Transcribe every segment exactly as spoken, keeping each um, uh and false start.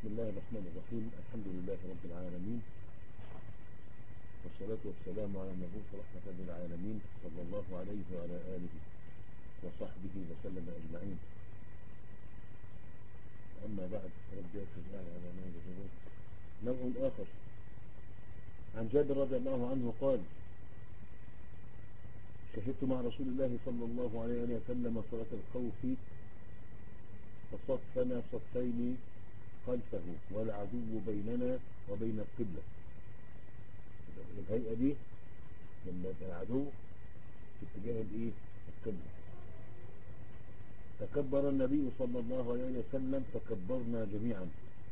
الله الرحمن الرحيم. الحمد لله رب العالمين، والصلاة والسلام على المبعوث رحمة للعالمين صلى الله عليه وعلى آله وصحبه وسلم أجمعين. أما بعد، رب يغفر لنا على ما يجزيه. نوع آخر عن جابر رضي الله عنه قال: شهدت مع رسول الله صلى الله عليه وسلم صلاة الخوف فصفنا صفين خلفه والعدو بيننا وبين القبلة. الهيئة دي لما العدو في اتجاه الايه القبلة. تكبر النبي صلى الله عليه وسلم فكبرنا جميعا،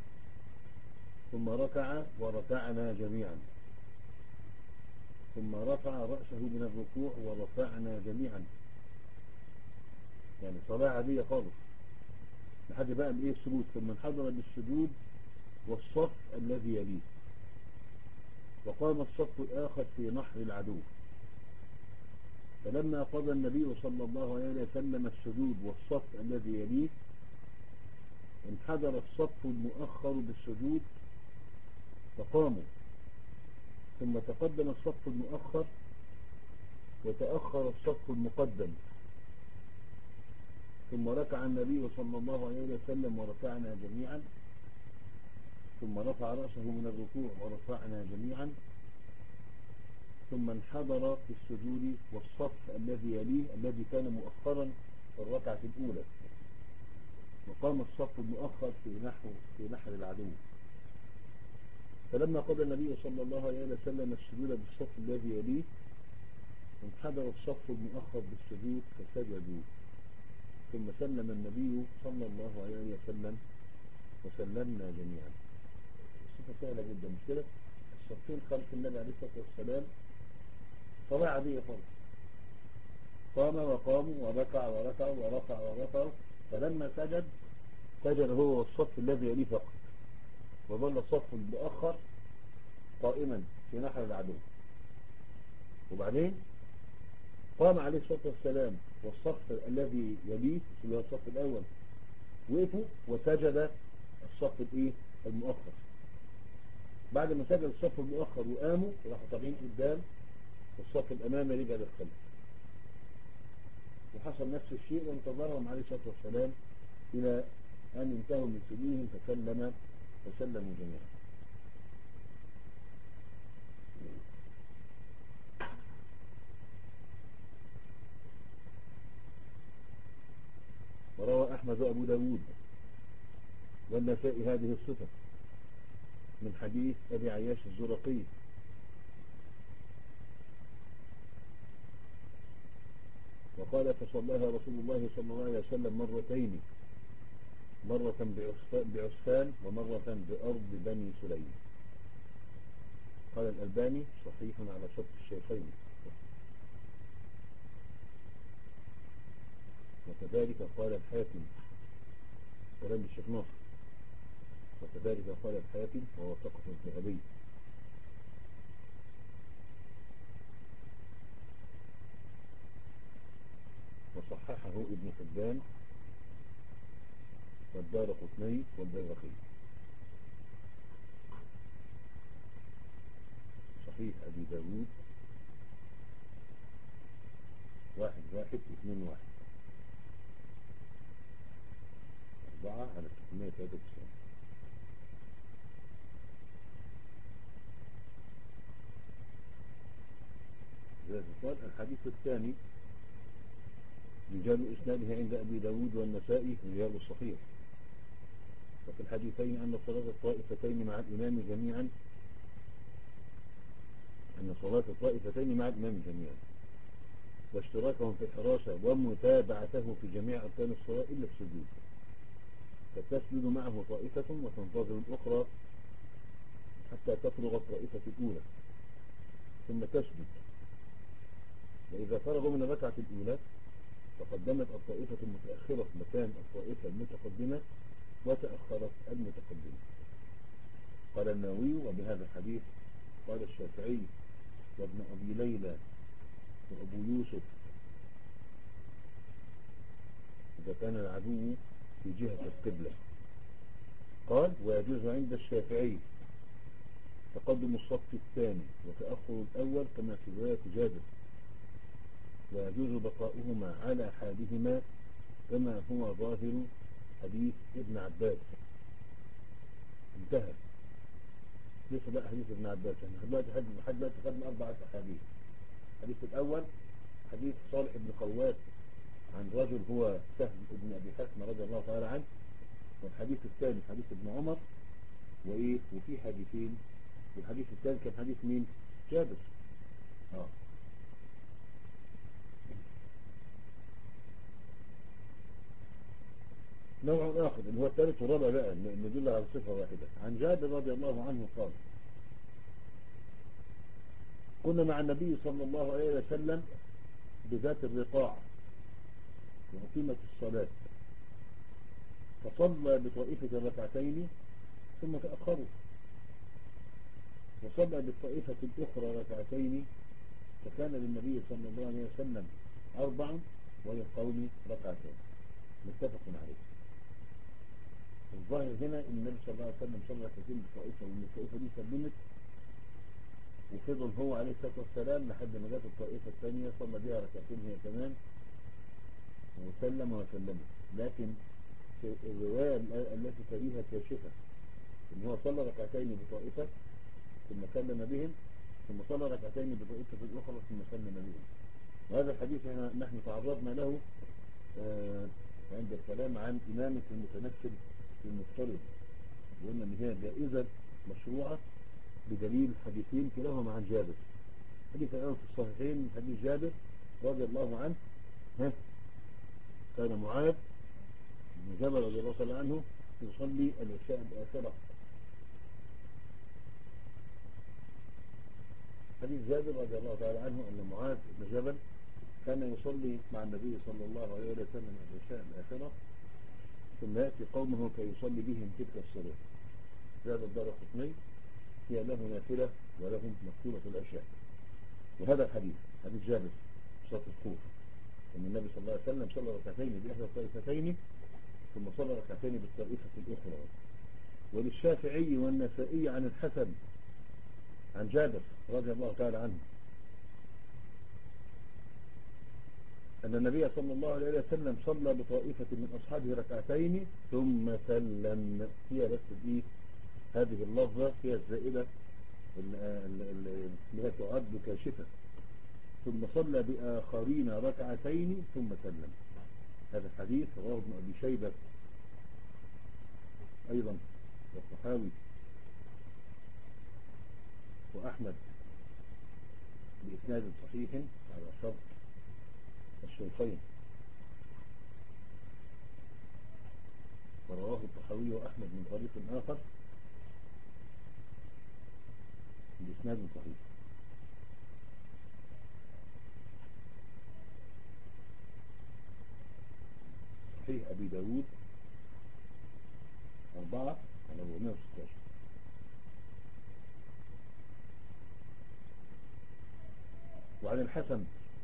ثم ركع وركعنا جميعا، ثم رفع رأسه من الركوع ورفعنا جميعا. يعني صلاة عادية خالص لحد بقى الايه السجود، ثم انحدر بالسجود والصف الذي يليه، وقام الصف الآخر في نحر العدو. فلما قضى النبي صلى الله عليه وسلم السجود والصف الذي يليه، انحدر الصف المؤخر بالسجود فقاموا، ثم تقدم الصف المؤخر وتأخر الصف المقدم، ثم ركع النبي صلى الله عليه وسلم وركعنا جميعا، ثم رفع رأسه من الركوع ورفعنا جميعا، ثم انحدر في السجود والصف الذي يليه الذي كان مؤخرا في الركعة الأولى، وقام الصف المؤخر في نحو في نحر العدو. فلما قضى النبي صلى الله عليه وسلم السجود بالصف الذي يليه، انحدر الصف المؤخر بالسجود فسجدوا، ثم سلم النبي صلى الله عليه وسلم وسلمنا جميعا. الصفة سهلة جدا، مش كده؟ الصفين خلف النبي عليه الصلاة والسلام صلاة عادية خالص، قام وقاموا وركع وركعوا ورفع ورفعوا، فلما سجد سجد هو والصف الذي يليه فقط، وظل الصف المؤخر قائما في نحر العدو. وبعدين قام عليه الصلاة والسلام والصف الذي يليه اللي هو الصف الأول وقفوا، وسجد الصف الايه المؤخر. بعد ما سجد الصف المؤخر وقاموا راحوا طالعين قدام، والصف الأمامي رجع للخلف، وحصل نفس الشيء وانتظرهم عليه الصلاة والسلام إلى أن انتهوا من سجودهم فسلم فسلموا جميعا. وروى أحمد وأبو داود والنسائي هذه الصفة من حديث أبي عياش الزرقي وقال: فصلىها رسول الله صلى الله عليه وسلم مرتين، مرة بعسفان ومرة بأرض بني سليم. قال الألباني: صحيح على شرط الشيخين. وكذلك قال الحاكم، كلام الشيخ ناصر، وكذلك قال الحاكم ووافقه الذهبي. وصححه ابن حبان والدارقطني والبيهقي. صحيح أبي داود واحد واحد اثنين واحد أربعة على ستمائة وثلاثة وتسعين. قال الحديث الثاني: رجال إسناده عند أبي داود والنسائي رجال الصحيح. وفي الحديثين أن صلاة الطائفتين مع الإمام جميعا أن صلاة الطائفتين مع الإمام جميعا واشتراكهم في الحراسة ومتابعته في جميع أركان الصلاة إلا السجود، فتسجد معه طائفة وتنتظر الأخرى حتى تفرغ الطائفة الأولى ثم تسجد، وإذا فرغوا من الركعة الأولى فقدمت الطائفة المتأخرة مكان الطائفة المتقدمة وتأخرت المتقدمة. قال النووي: وبهذا الحديث قال الشافعي وابن أبي ليلى وأبو يوسف: إذا كان العدو في جهة القبلة قال ويجوز عند الشافعي تقدم الصف الثاني وتأخر الأول كما في رواية جابر، ويجوز بقاؤهما على حالهما كما هو ظاهر حديث ابن عباس. انتهى. ليس بقى حديث ابن عباس، احنا دلوقتي لحد دلوقتي خدنا أربعة أحاديث. الحديث الأول حديث صالح بن خوات عن رجل هو سهل ابن أبي حاتم رضي الله تعالى عنه، والحديث الثاني حديث ابن عمر، وإيه وفي حديثين، والحديث الثالث كان حديث مين؟ جابر. اه نوع آخر اللي هو الثالث والرابع بقى ندل على صفة واحدة. عن جابر رضي الله عنه قال كنا مع النبي صلى الله عليه وسلم بذات الرقاع وأقيمت الصلاة فصلى بطائفة ركعتين ثم تأخروا، وصلى بالطائفة الأخرى ركعتين، فكان للنبي صلى الله عليه وسلم أربع وللقوم ركعتين، متفق عليه. الظاهر هنا ان النبي صلى الله عليه وسلم صلى ركعتين بالطائفة، وان الطائفة دي سلمت وفضل هو عليه الصلاة والسلام لحد ما جت الطائفة الثانية صلى بها ركعتين هي كمان وسلم وسلمت. لكن في الرواية التي تليها كاشفة ان هو صلى ركعتين بطائفة ثم سلم بهم، ثم صلى ركعتين بطائفة الأخرى ثم سلم بهم. وهذا الحديث نحن تعرضنا له عند الكلام عن إمامة المتنفل المفترض، وقلنا ان هي جائزة مشروعة بدليل حديثين كلاهما عن جابر. حديث الآن في الصحيحين حديث جابر رضي الله عنه، ها كان معاذ بن جبل رضي الله تعالى عنه يصلي العشاء الآخرة. حديث جابر رضي الله تعالى عنه أن معاذ بن جبل كان يصلي مع النبي صلى الله عليه وسلم العشاء الآخرة ثم يأتي قومه كيصلي بهم تلك الصلاة. هذا الدارقطني هي له نافلة ولهم مكتوبة العشاء. وهذا الحديث حديث جابر صلاة الخوف أن النبي صلى الله عليه وسلم صلى ركعتين بإحدى الطائفتين ثم صلى ركعتين بالطائفة الأخرى. وللشافعي والنسائي عن الحسن عن جابر رضي الله تعالى عنه أن النبي صلى الله عليه وسلم صلى بطائفة من أصحابه ركعتين ثم سلم. هي بس دي هذه اللفظة هي الزائدة اللي هي تعد كاشفة. ثم صلى بآخرين ركعتين ثم سلم. هذا الحديث رواه ابن أبي شيبة أيضا والطحاوي وأحمد بإسناد صحيح على شرط الشيخين، ورواه الطحاوي وأحمد من طريق آخر بإسناد صحيح. صحيح أبي داود أربعة على أربعمائة وستة عشر. وعن الحسن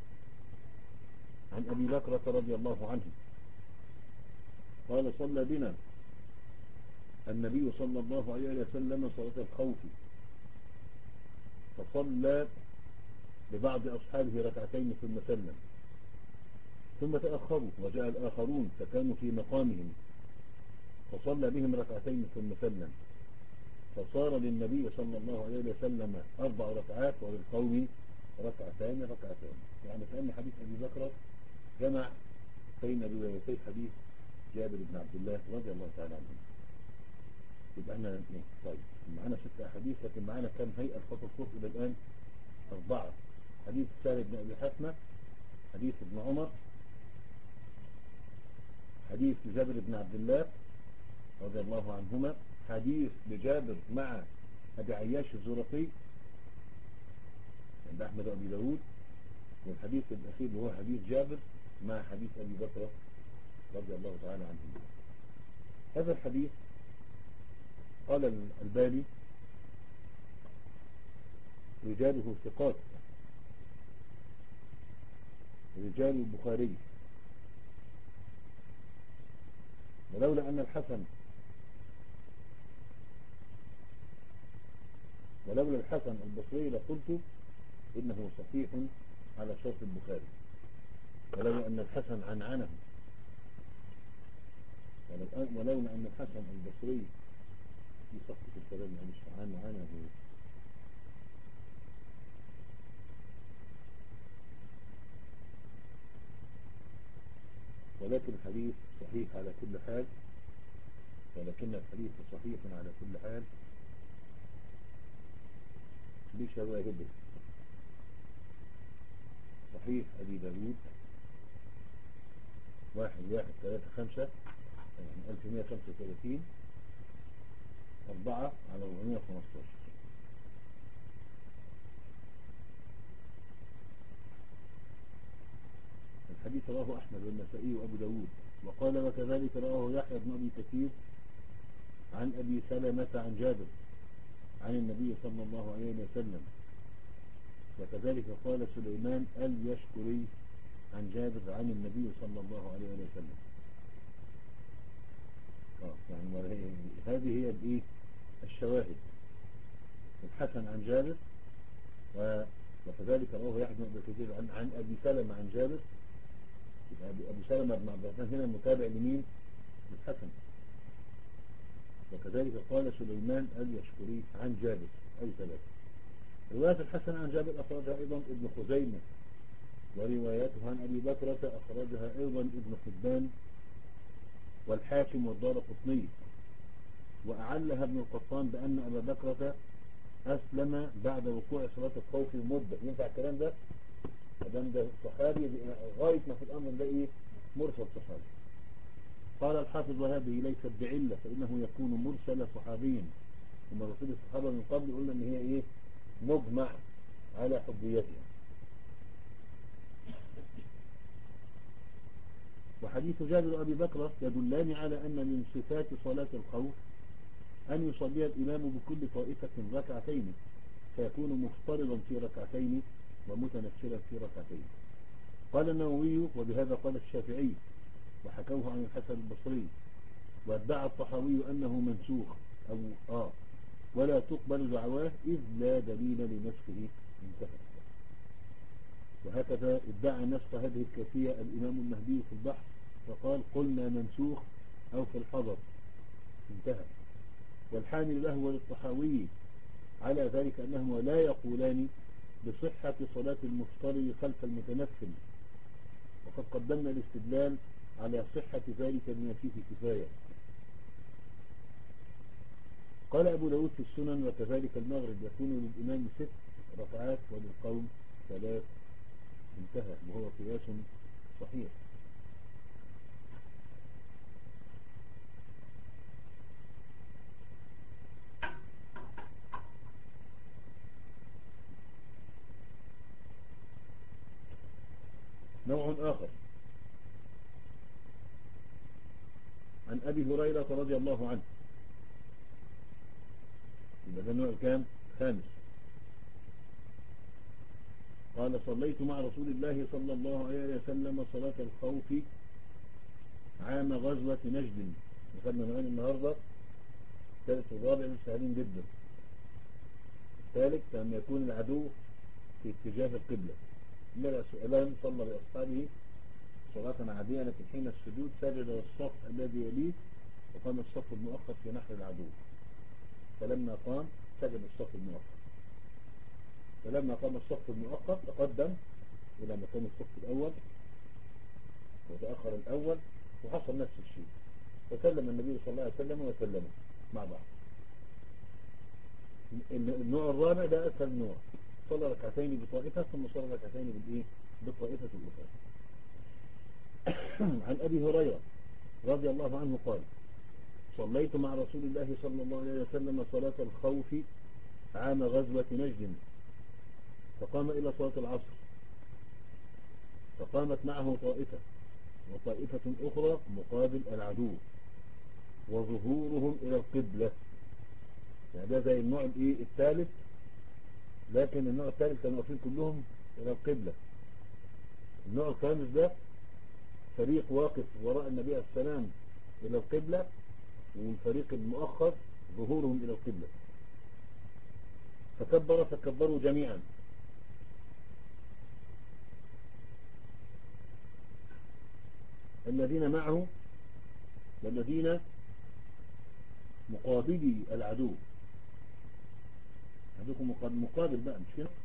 عن أبي بكرة رضي الله عنه قال صلى بنا النبي صلى الله عليه وسلم صلاة الخوف فصلى ببعض أصحابه ركعتين ثم سلم ثم تأخروا وجاء الآخرون فكانوا في مقامهم فصلى بهم ركعتين ثم سلم فصار للنبي صلى الله عليه وسلم أربع ركعات وللقوم ركعتان ركعتان. يعني كأن حديث أبي بكر جمع بين روايتي حديث جابر بن عبد الله رضي الله تعالى عنه. يبقى احنا ايه طيب معانا ست أحاديث، لكن معانا كم هيئة خط الصوف إلى الآن؟ أربعة. حديث سالم بن أبي حاتمة، حديث ابن عمر، حديث لجابر بن عبد الله رضي الله عنهما، حديث لجابر مع أبي عياش الزرقي عند أحمد وأبي داود، والحديث الأخير هو حديث جابر مع حديث أبي بكر رضي الله تعالى عنه. هذا الحديث قال الألباني رجاله ثقات رجال البخاري، ولولا أن الحسن ولولا الحسن البصري لقلت إنه صحيح على شرط البخاري، ولولا أن الحسن عنعنه ولولا أن الحسن البصري في صفة الكلام معلش عنعنه ولكن الحديث صحيح على كل حال ولكن الحديث صحيح على كل حال بشواهده. صحيح أبي داود واحد واحد ثلاثة خمسة يعني ألف ومئة وخمسة وثلاثين أربعة على أربعمئة وخمستاشر. الحديث رواه أحمد والنسائي وأبو داود، وقال وكذلك رواه يحيى بن أبي كثير عن أبي سلمة عن جابر عن النبي صلى الله عليه وسلم، وكذلك قال سليمان اليشكري عن جابر عن النبي صلى الله عليه وسلم. اه يعني هذه هي الايه الشواهد. الحسن عن جابر وكذلك رواه يحيى بن أبي كثير عن, عن أبي سلمة عن جابر. أبو سلمة بن عبد الرحمن هنا متابع لمين؟ للحسن. وكذلك قال سليمان اليشكري عن جابر أي ثلاثة. رواية الحسن عن جابر أخرجها أيضا ابن خزيمة، وروايته عن أبي بكرة أخرجها أيضا ابن حبان والحاكم والدارقطني، وأعلها ابن القطان بأن أبا بكرة أسلم بعد وقوع صلاة الخوف مدة. ينفع الكلام ده؟ الكلام ده صحابي غاية ما في الأمر ده إيه؟ مرسل صحابي. قال الحافظ وهذه ليست بعلة فإنه يكون مرسل صحابيا، ومراسيل الصحابة من قبل قلنا إن هي إيه؟ مجمع على حجيتها. وحديث جابر وأبي بكر يدلان على أن من صفات صلاة الخوف أن يصلي الإمام بكل طائفة ركعتين، فيكون مفترضا في ركعتين ومتنفلا في ركعتين. قال النووي وبهذا قال الشافعي وحكوه عن الحسن البصري، وادعى الطحاوي أنه منسوخ أو آه ولا تقبل دعواه إذ لا دليل لنسخه. انتهى. وهكذا ادعى نسخ هذه الكيفية الإمام المهدي في البحث فقال قلنا منسوخ أو في الحضر. انتهى. والحامل له وللطحاوي على ذلك أنهما لا يقولان بصحة صلاة المفترض خلف المتنفل، وقد قدمنا الاستدلال على صحة ذلك بما فيه كفاية. قال أبو داود في السنن وكذلك المغرب يكون للإمام ست ركعات وللقوم ثلاث. انتهى. وهو قياس صحيح. نوع آخر عن أبي هريرة رضي الله عنه، يبقى ده النوع الكام؟ خامس. قال صليت مع رسول الله صلى الله عليه وسلم صلاة الخوف عام غزوة نجد. دخلنا معانا النهاردة الثالث والرابع مش سهلين جدا. الثالث لما يكون العدو في اتجاه القبلة. ملا سؤالان صلى بأصحابه صلاة عادية لكن حين السجود سجد الصف الذي يليه وقام الصف المؤخر في نحر العدو، فلما قام سجد الصف المؤخر، فلما قام الصف المؤخر تقدم إلى مكان الصف الأول وتأخر الأول وحصل نفس الشيء، فسلم النبي صلى الله عليه وسلم وسلموا مع بعض. النوع الرابع ده أسهل نوع، صلى ركعتين بطائفة ثم صلى ركعتين بالإيه؟ بالطائفة الأخرى. عن أبي هريرة رضي الله عنه قال صليت مع رسول الله صلى الله عليه وسلم صلاة الخوف عام غزوة نجد، فقام إلى صلاة العصر فقامت معه طائفة وطائفة أخرى مقابل العدو وظهورهم إلى القبلة. يعني ده زي النوع الإيه الثالث، لكن النوع الثالث كانوا واقفين كلهم إلى القبلة. النوع الخامس ده فريق واقف وراء النبي عليه السلام إلى القبلة، والفريق المؤخر ظهورهم إلى القبلة. فكبر فكبروا جميعا. الذين معه والذين مقابلي العدو. عدوكم مقابل بقى مش كده.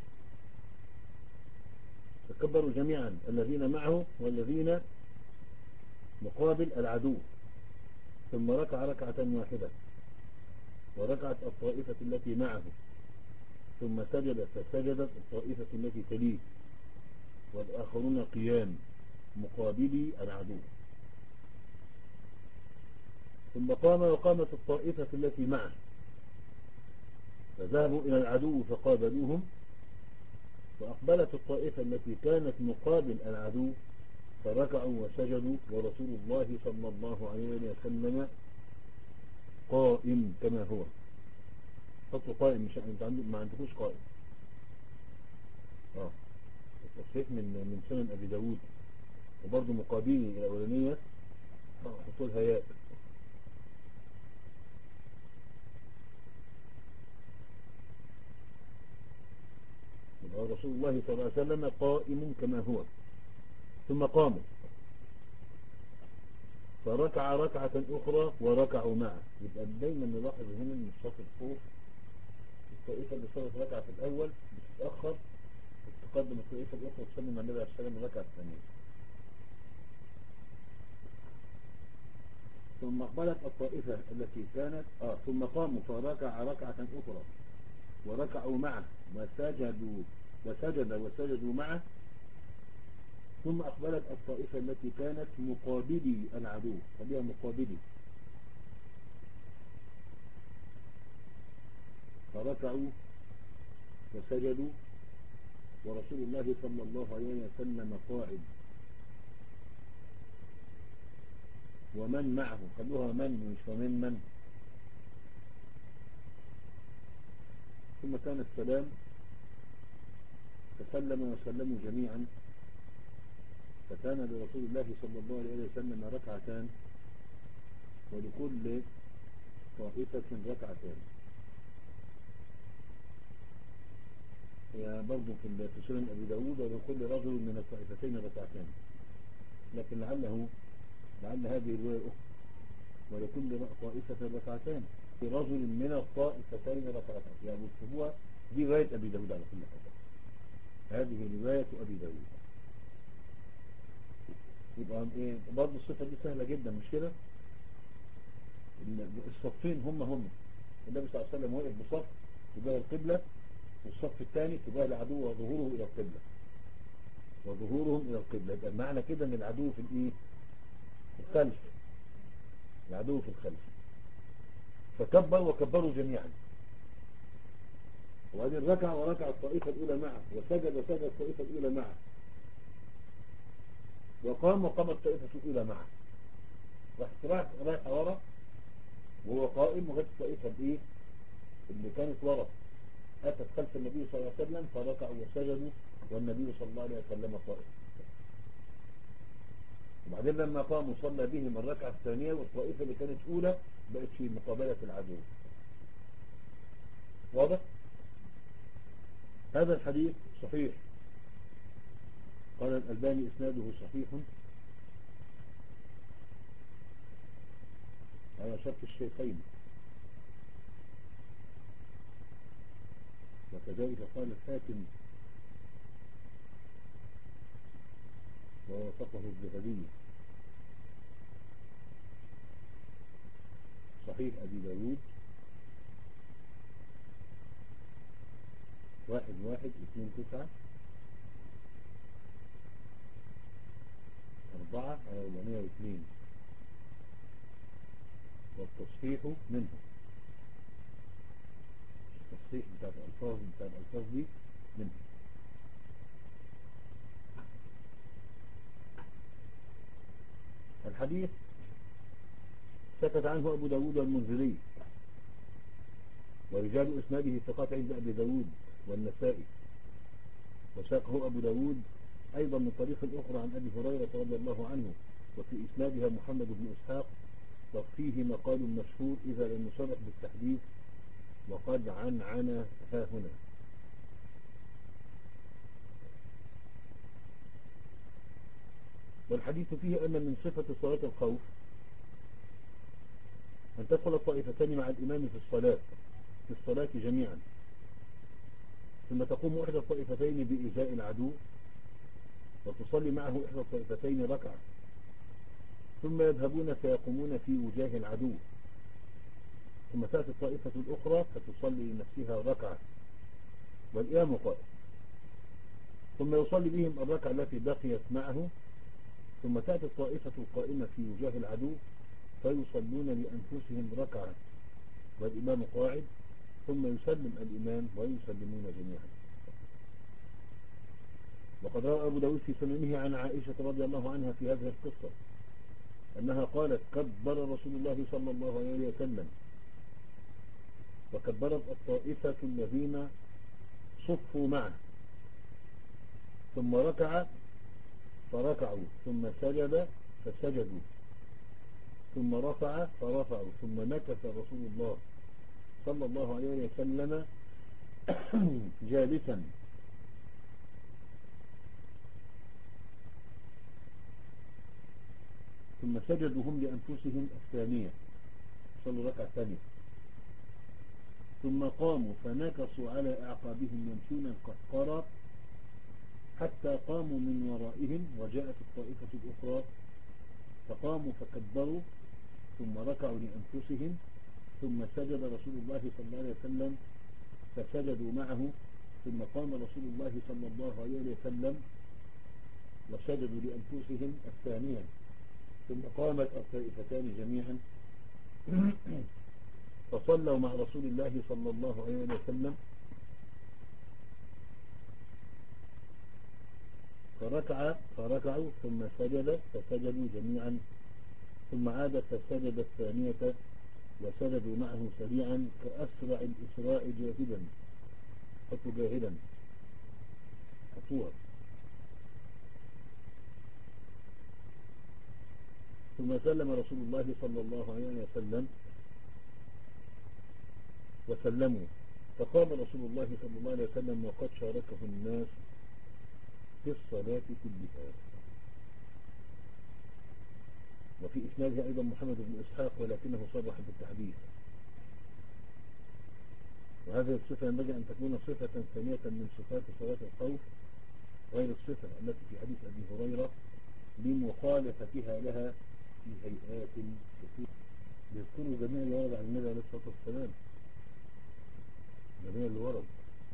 فكبروا جميعا الذين معه والذين مقابل العدو. ثم ركع ركعة واحدة وركعت الطائفة التي معه. ثم سجد فسجدت الطائفة التي تليه والآخرون قيام مقابلي العدو. ثم قام وقامت الطائفة التي معه فذهبوا إلى العدو فقابلوهم. وأقبلت الطائفة التي كانت مقابل العدو فركعوا وسجدوا ورسول الله صلى الله عليه وسلم قائم كما هو. حطوا قائم، مش انت عندك ما عندكوش قائم. اه التصحيح من من سنن ابي داود. وبرضه مقابلي الاولانيه اه حطوا لها ياء. يبقى رسول الله صلى الله عليه وسلم قائم كما هو. ثم قاموا فركع ركعة أخرى وركعوا معه. يبقى دايما نلاحظ هنا من الصف الفوق الطائفة اللي صارت ركعة في الأول بتتأخر وتقدم الطائفة الأخرى وتسلم على النبي عليه السلام الركعة الثانية. ثم أقبلت الطائفة التي كانت آه ثم قاموا فركع ركعة أخرى وركعوا معه وسجدوا وسجد وسجدوا معه. ثم أقبلت الطائفة التي كانت مقابلي العدو. خليها مقابلي. فركعوا وسجدوا ورسول الله صلى الله عليه وسلم قاعد ومن معه. خلوها من مش ومن من. ثم كان السلام فسلم وسلموا جميعا. فكان لرسول الله صلى الله عليه وسلم ركعتان ولكل طائفة ركعتان. هي برضو في سنن أبي داود ولكل رجل من الطائفتين ركعتان. لكن لعله لعل هذه الرواية أخرى ولكل طائفة ركعتان في رجل من الطائفتين ركعتان. يعني اكتبوها دي رواية أبي داود على كل حال. هذه رواية أبي داود. يبقى ايه برضه الصفة دي سهلة جدا مش كده. الصفين هم هم. النبي صلى الله عليه وسلم وقف بصف تجاه القبلة والصف الثاني تجاه العدو وظهوره إلى القبلة وظهورهم إلى القبلة. يبقى معنى كده ان العدو في الايه في الخلف. العدو في الخلف. فكبر وكبروا جميعا. وبعدين ركع وركع الطائفة الأولى معه وسجد وسجد الطائفة الأولى معه وقام وقام الطائفة الأولى معه. راح رايح ورا وهو قائم وجدت الطائفة الايه اللي كانت ورا أتت خلف النبي صلى الله عليه وسلم فركعوا وسجدوا والنبي صلى الله عليه وسلم قائم. وبعدين لما قاموا صلى بهم الركعة الثانية والطائفة اللي كانت أولى بقت في مقابلة العدو. واضح؟ هذا الحديث صحيح. قال الألباني إسناده صحيح على شرط الشيخين. وكذلك قال الحاكم ووافقه الذهبي. صحيح أبي داود واحد واحد اثنين تسعة أربعة على أربعمائة واثنين. والتصحيح منه. التصحيح بتاع الألفاظ بتاع الألفاظ دي منه. الحديث سكت عنه أبو داود والمنذري ورجال إسناده ثقات عند أبي داود والنسائي. وساقه أبو داود أيضا من طريق أخرى عن أبي هريرة رضي الله عنه وفي إسنادها محمد بن إسحاق وفيه مقال مشهور إذا لم يصرح بالتحديث وقد عنعن ها هنا. والحديث فيه أن من صفة صلاة الخوف أن تدخل الطائفتان مع الإمام في الصلاة في الصلاة جميعا، ثم تقوم إحدى الطائفتين بإزاء العدو وتصلي معه إحدى الطائفتين ركعة، ثم يذهبون فيقومون في وجاه العدو، ثم تأتي الطائفة الأخرى فتصلي لنفسها ركعة والإمام قائم، ثم يصلي بهم الركعة التي بقيت معه، ثم تأتي الطائفة القائمة في وجاه العدو فيصلون لأنفسهم ركعة والإمام قاعد، ثم يسلم الإمام ويسلمون جميعا. وقد روى أبو داود في سننه عن عائشة رضي الله عنها في هذه القصة أنها قالت: كبر رسول الله صلى الله عليه وسلم، وكبرت الطائفة الذين صفوا معه، ثم ركع فركعوا، ثم سجد فسجدوا، ثم رفع فرفعوا، ثم مكث رسول الله صلى الله عليه وسلم جالسا ثم سجدوا هم لأنفسهم الثانية، صلوا ركعة ثانية، ثم قاموا فنكصوا على أعقابهم يمشون القهقرة حتى قاموا من ورائهم، وجاءت الطائفة الأخرى فقاموا فكبروا ثم ركعوا لأنفسهم، ثم سجد رسول الله صلى الله عليه وسلم فسجدوا معه، ثم قام رسول الله صلى الله عليه وسلم وسجدوا لأنفسهم الثانية، ثم قامت الطائفتان جميعا فصلوا مع رسول الله صلى الله عليه وسلم، فركع فركعوا ثم سجد فسجدوا جميعا، ثم عاد فسجد الثانية وسجدوا معه سريعا كأسرع الإسراء جاهدا، حطوا جاهدا حطوها. ثم سلم رسول الله صلى الله عليه وسلم وسلموا، فقام رسول الله صلى الله عليه وسلم وقد شاركه الناس في الصلاة كلها. وفي إسنادها أيضا محمد بن إسحاق ولكنه صرح بالتحديث. وهذه الصفة ينبغي أن تكون صفة ثانية من صفات صلاة الخوف غير الصفة التي في حديث أبي هريرة لمخالفتها لها في هيئات كثيرة. يذكروا جميع اللي ورد عن النبي عليه الصلاة والسلام، جميع اللي ورد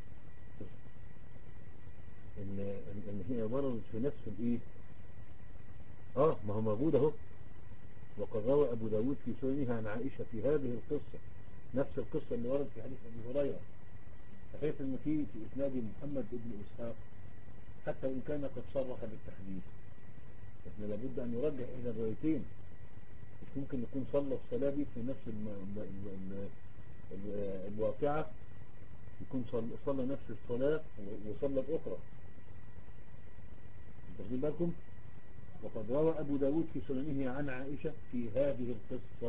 إن, إن هي وردت في نفس الإيه آه ما هو موجود أهو. وقد روى أبو داود في سننه عن عائشة في هذه القصة نفس القصة اللي ورد في حديث أبي هريرة، بحيث أن في في إسناد محمد بن إسحاق حتى إن كان قد صرح بالتحديث، إحنا لابد أن نرجح إحدى الروايتين. مش ممكن نكون صلى الصلاة دي في نفس الم... ال... ال... ال... الواقعة يكون صلى, صلى نفس الصلاة وصلى الأخرى. تاخدين بالكم؟ وقد روى أبو داود في سننه عن عائشة في هذه القصة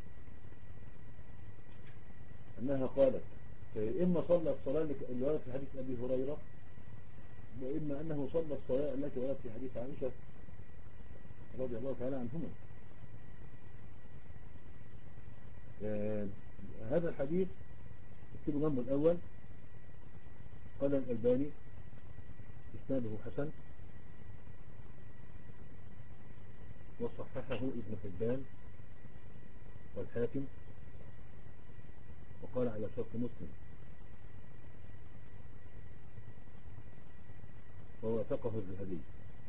أنها قالت: إما صلى الصلاة اللي وردت في حديث أبي هريرة، وإما أنه صلى الصلاة التي وردت في حديث عائشة رضي الله تعالى عنهما. آه هذا الحديث اكتبوا جنبه الأول. قال الألباني إسناده حسن، وصححه ابن حبان والحاكم، وقال على شرط مسلم، ووافقه الذهبي.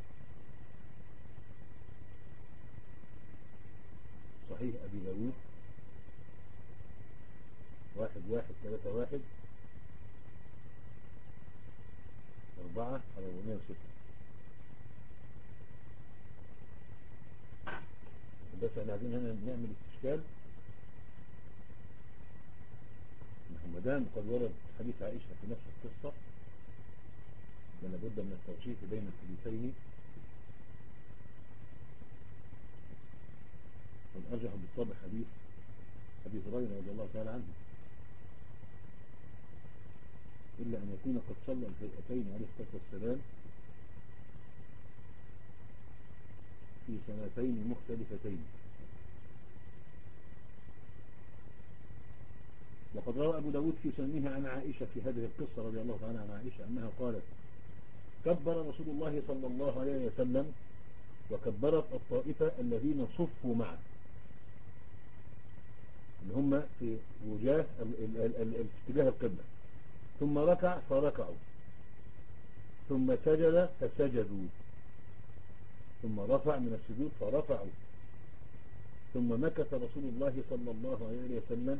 صحيح أبي داود واحد واحد ثلاثة واحد أربعة على أربعمائة وستة. بس احنا عايزين هنا نعمل استشكال. ما دام قد ورد حديث عائشة في نفس القصة لابد من التوجيه بين الحديثين، والأرجح بالطبع حديث أبي هريرة رضي الله تعالى عنه. إلا أن يكون قد صلى الهيئتين عليه الصلاة والسلام في سنتين مختلفتين. وقد روى أبو داود في سننه عن عائشة في هذه القصة رضي الله تعالى عن عائشة أنها قالت كبر رسول الله صلى الله عليه وسلم وكبرت الطائفة الذين صفوا معه اللي هم في وجاه اتجاه القبلة، ثم ركع فركعوا، ثم سجد فسجدوا، ثم رفع من السجود فرفعوا، ثم مكث رسول الله صلى الله عليه وسلم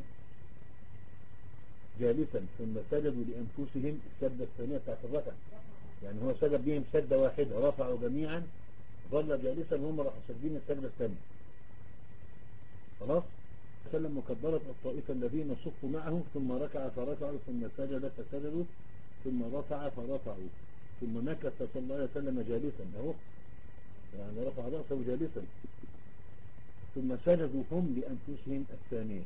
جالسا، ثم سجدوا لأنفسهم السجدة الثانية بتاعت الركعة، يعني هو سجد بهم سجدة واحدة، رفعوا جميعا، ظل جالسا هم راحوا سجدين السجدة الثانية. خلاص. سلم مكبرة الطائفة الذين صفوا معه، ثم ركع فركعوا، ثم سجد فسجدوا، ثم رفع فرفعوا، ثم مكث صلى الله عليه وسلم جالسا، اهو يعني رفع رأسه جالسا، ثم سجدوا هم لأنفسهم الثانية،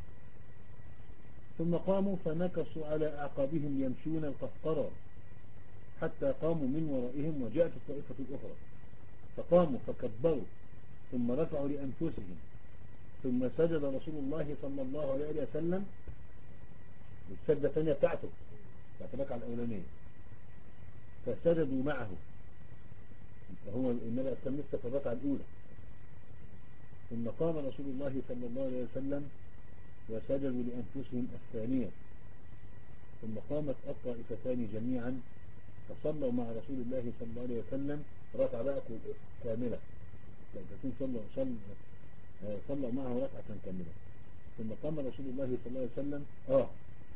ثم قاموا فنكصوا على أعقابهم يمشون القهقرى حتى قاموا من ورائهم وجاءت الطائفة الأخرى فقاموا فكبروا، ثم رفعوا لأنفسهم، ثم سجد رسول الله صلى الله عليه وسلم السجدة الثانية بتاعته بتاعت الركعة الأولانية، فسجدوا معه، فهو النبي أسلم لسه في الركعة الأولى، ثم قام رسول الله صلى الله عليه وسلم وسجدوا لأنفسهم الثانية، ثم قامت الطائفتان جميعا فصلوا مع رسول الله صلى الله عليه وسلم ركعة بقى كاملة، الطائفتين صلوا صلوا صلوا معه ركعة كاملة، ثم قام رسول الله صلى الله عليه وسلم آه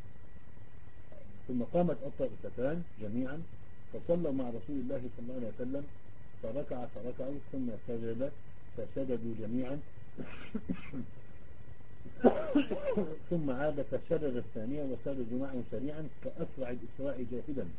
ثم قامت الطائفتان جميعا فصلوا مع رسول الله صلى الله عليه وسلم فركع فركعوا، ثم سجد فسجدوا جميعا ثم عاد فسجد الثانية وسجدوا معه سريعا كأسرع الإسراء جاهدا،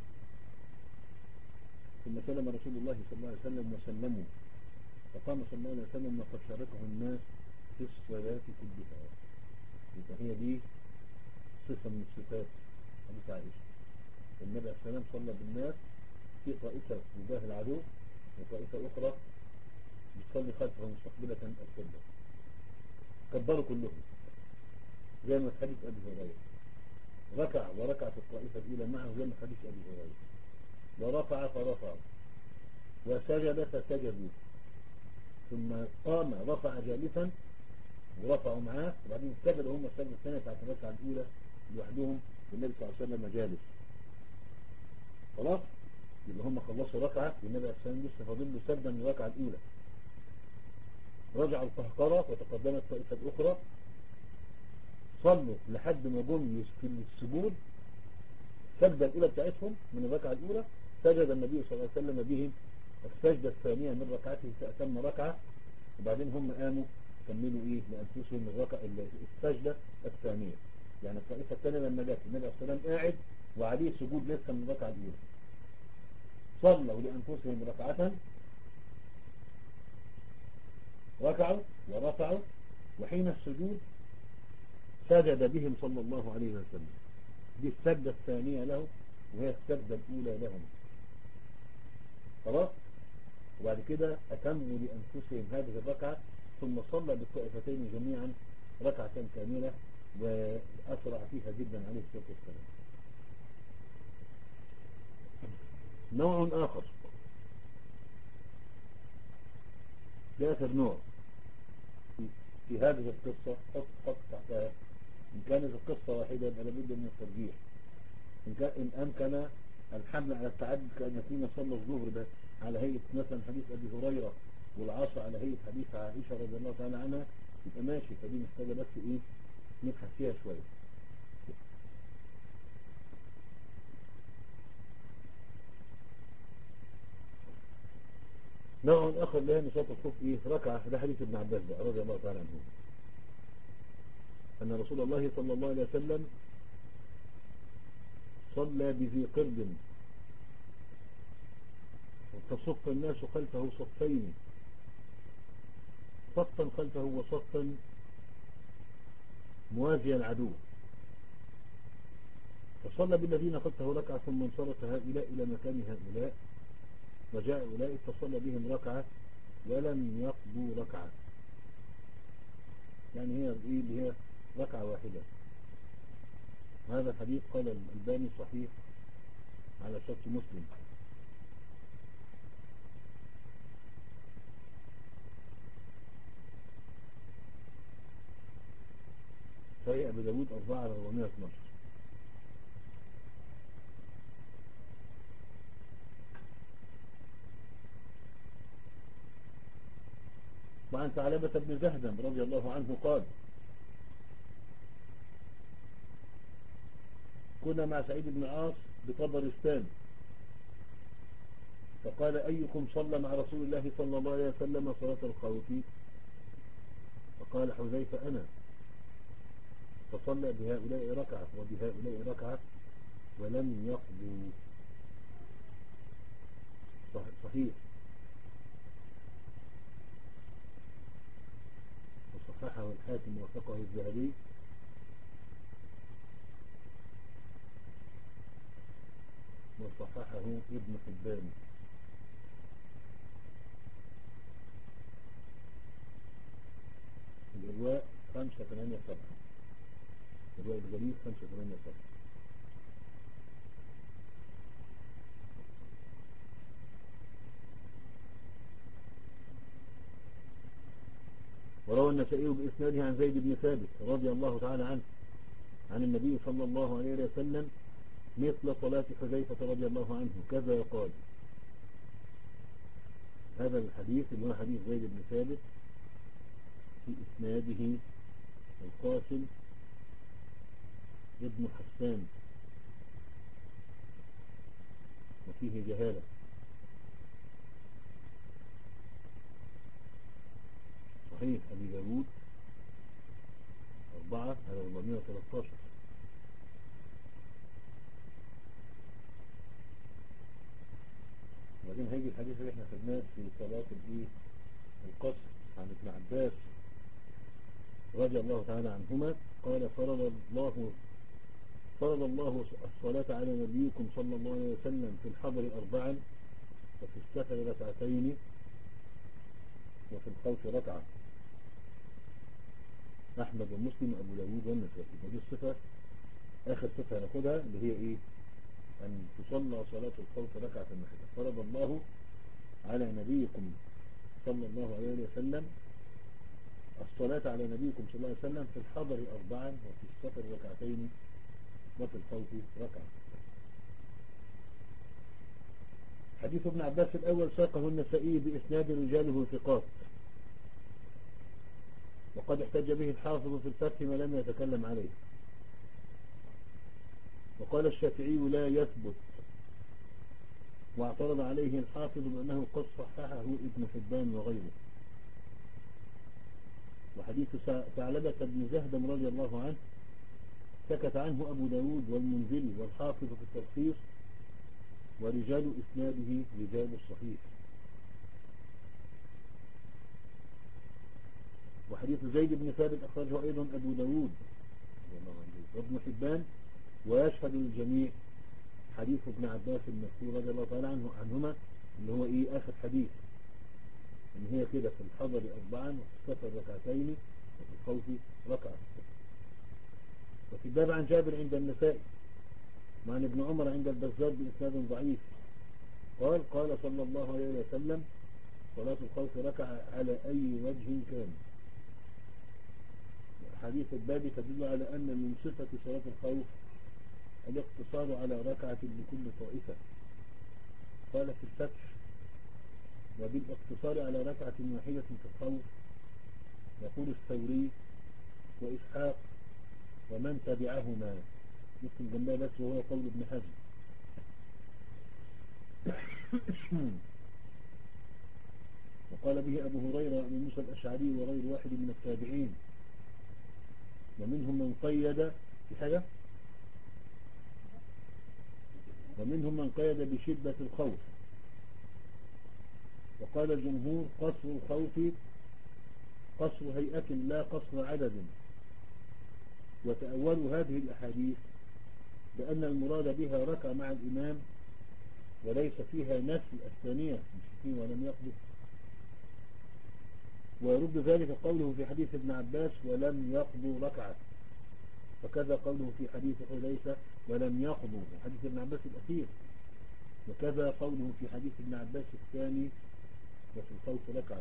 ثم سلم رسول الله صلى الله عليه وسلم وسلموا، فقام صلى الله عليه وسلم وقد شاركه الناس في الصلاة كلها. هي دي صفة من الصفات حديث عائشة، النبي عليه السلام صلى بالناس في طائفة وجاه العدو وطائفة أخرى بتصلي خلفه مستقبلة القبلة، كبروا كلهم زي ما في حديث أبي هريرة، ركع وركع في الطائفة الأولى معه زي ما في حديث أبي هريرة، ورفع فرفعوا، وسجد فسجدوا، ثم قام رفع جالسا ورفعوا معاه، وبعدين سجدوا هم السجدة الثانية بتاعت الركعة الأولى لوحدهم والنبي صلى الله عليه وسلم جالس. خلاص يبقى هم خلصوا ركعة والنبي عليه السلام لسه فاضل له سجدة من الركعة الأولى، رجعوا القهقرة وتقدمت الطائفة الأخرى، صلوا لحد ما جم في السجود السجدة الأولى بتاعتهم من الركعة الأولى، سجد النبي صلى الله عليه وسلم بهم السجدة الثانية من ركعته فأتم ركعة، وبعدين هم قاموا كملوا إيه لأنفسهم الركعة السجدة الثانية، يعني الطائفة الثانية لما جات النبي عليه السلام قاعد وعليه سجود لسه من الركعة الأولى، صلوا لأنفسهم ركعة، ركعوا ورفعوا، وحين السجود سجد بهم صلى الله عليه وسلم، دي السجدة الثانية له وهي السجدة الأولى لهم. خلاص. وبعد كده أتموا لأنفسهم هذه الركعة، ثم صلى بالطائفتين جميعا ركعة كاملة وأسرع فيها جدا عليه الصلاة والسلام. نوع آخر، ده آخر نوع في هذه القصة، حط خط تحتها، إن كانت القصة واحدة يبقى لابد من الترجيح، إن, كان إن أمكن الحمل على التعدد كأن يكون صلى الظهر ده على هيئة مثلا حديث أبي هريرة والعصر على هيئة حديث عائشة رضي الله تعالى عنها، يبقى ماشي، فدي محتاجة بس إيه نبحث فيها شوية. نوع آخر لها نشاط الخوف إيه ركعة، ده حديث ابن عباس رضي الله تعالى عنه، أن رسول الله صلى الله عليه وسلم صلى بذي قرد وتصف الناس خلفه صفين، صفا خلفه وصفا موازي العدو، فصلى بالذين خلفه ركعة ثم انصرف هؤلاء إلى مكان هؤلاء، وجاء أولئك فصلى بهم ركعة ولم يقضوا ركعة، يعني هي إيه اللي هي ركعة واحدة. هذا الحديث قال الألباني صحيح على شرط مسلم. صحيح أبي داود أربعة على أربعمائة واثناشر. وعن ثعلبة بن زهدم رضي الله عنه قال: كنا مع سعيد بن عاص بطبرستان، فقال: أيكم صلى مع رسول الله صلى الله عليه وسلم صلاة الخوف؟ فقال حذيفة: أنا. فصلى بهؤلاء ركعة وبهؤلاء ركعة ولم يقضوا. صحيح، وصححه الحاكم ووثقه الذهبي، وصححه ابن حبان. الإرواء خمسة ثمانية سبعة، الإرواء الغريب خمسة ثمانية سبعة. وروى النسائي بإسناده عن زيد بن ثابت رضي الله تعالى عنه عن النبي صلى الله عليه وسلم مثل صلاة حذيفة رضي الله عنه كذا قال. هذا الحديث اللي هو حديث زيد بن ثابت في إسناده القاسم ابن حسان وفيه جهالة. صحيح أبي داود أربعة على أربعمائة وثلاثة عشر. وبعدين هيجي الحديث اللي احنا خدناه في صلاة الايه القصر عن ابن عباس رضي الله تعالى عنهما قال: فرض الله فرض الله الصلاة على نبيكم صلى الله عليه وسلم في الحضر أربعا، وفي السفر ركعتين، وفي الخوف ركعة. أحمد ومسلم وأبو داود والنسائي. ودي الصفة آخر صفة هناخدها اللي هي إيه؟ أن تصلى صلاة الخوف ركعة واحدة. فرض الله على نبيكم صلى الله عليه وسلم الصلاة على نبيكم صلى الله عليه وسلم في الحضر أربعا، وفي السفر ركعتين، وفي الخوف ركعة. حديث ابن عباس الأول ساقه النسائي بإسناد رجاله ثقات، وقد احتج به الحافظ في الفتح ما لم يتكلم عليه. وقال الشافعي لا يثبت، واعترض عليه الحافظ بأنه قد صححه ابن حبان وغيره. وحديث ثعلبة بن زهدم رضي الله عنه سكت عنه أبو داود والمنذري والحافظ في التلخيص، ورجال إسناده رجال الصحيح. وحديث زيد بن ثابت أخرجه أيضا أبو داود وابن حبان، ويشهد للجميع حديث ابن عباس المذكور رضي الله تعالى عنه عنهما اللي هو إيه آخر حديث، إن هي كده في الحضر أربعا، وفي السفر ركعتين، وفي الخوف ركعة. وفي الباب عن جابر عند النسائي وعن ابن عمر عند البزار بإسناد ضعيف قال: قال صلى الله عليه وسلم: صلاة الخوف ركعة على أي وجه كان. حديث الباب تدل على أن من صفة صلاة الخوف الاقتصار على ركعة لكل طائفة. قال في الفتح: وبالاقتصار على ركعة واحدة في الخوف. يقول الثوري وإسحاق ومن تبعهما، مثل جنبها بس وهو قول ابن حزم. وقال به أبو هريرة وأبو موسى الأشعري وغير واحد من التابعين، ومنهم من قيد في حاجة ومنهم من قيد بشدة الخوف. وقال الجمهور: قصر الخوف قصر هيئة لا قصر عدد. وتأولوا هذه الأحاديث بأن المراد بها ركع مع الإمام وليس فيها نفي الثانية مش فيه ولم يقضي. ويرد ذلك قوله في حديث ابن عباس ولم يقضوا ركعة، وكذا قوله في حديث حذيفة ولم يقضوا حديث ابن عباس الأخير، وكذا قوله في حديث ابن عباس الثاني وفي الخوف ركعة.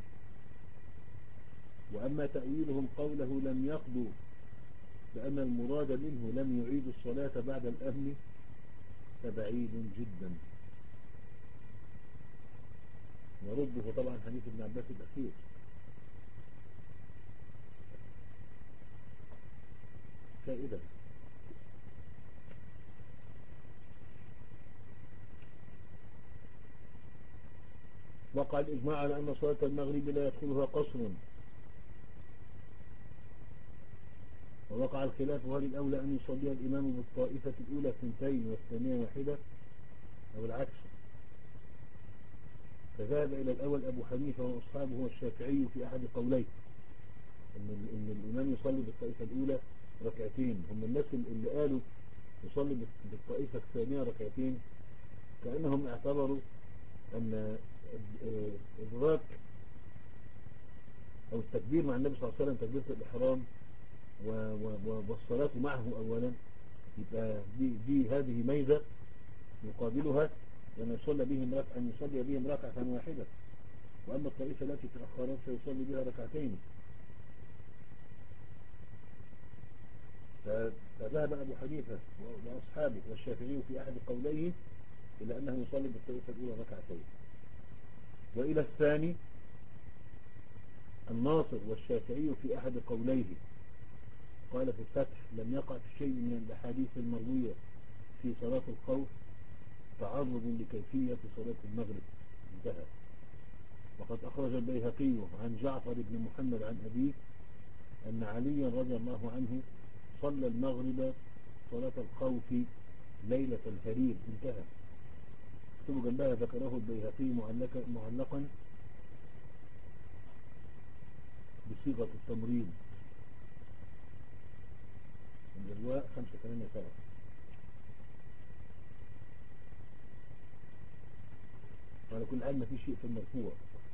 وأما تأويلهم قوله لم يقضوا لأن المراد منه لم يعيدوا الصلاة بعد الأمن فبعيد جدا. ورده طبعا حديث ابن عباس الأخير. فائدة: وقع الإجماع على أن صلاة المغرب لا يدخلها قصر، ووقع الخلاف هل الأولى أن يصلي الإمام بالطائفة الأولى اثنتين والثانية واحدة أو العكس. فذهب إلى الأول أبو حنيفة وأصحابه والشافعي في أحد قوليه إن, إن الإمام يصلي بالطائفة الأولى ركعتين. هم الناس اللي قالوا يصلي بالطائفة الثانية ركعتين كأنهم اعتبروا أن إدراك أو التكبير مع النبي صلى الله عليه وسلم تكبيرة الإحرام والصلاة معه أولا يبقى دي, دي هذه ميزة يقابلها أن يصلي بهم ركعة أن يصلي بهم ركعة واحدة، وأما الطائفة التي تأخرت فيصلي بها ركعتين. فذهب أبو حنيفة وأصحابه والشافعي في أحد قوليه إلى أنه يصلي بالطائفة الأولى ركعتين. وإلى الثاني الناصر والشافعي في أحد قوليه قال في الفتح لم يقع في شيء من الأحاديث المروية في صلاة الخوف تعرض لكيفية صلاة المغرب. انتهى. وقد أخرج البيهقي عن جعفر بن محمد عن أبيه أن عليا رضي الله عنه صلى المغرب صلاة الخوف ليلة الهرير. انتهى. اكتبوا جنبها ذكره البيهقي معلقا بصيغة التمريض الإرواء خمسة ثمانية سبعة. على كل حال ما في شيء في المرفوع.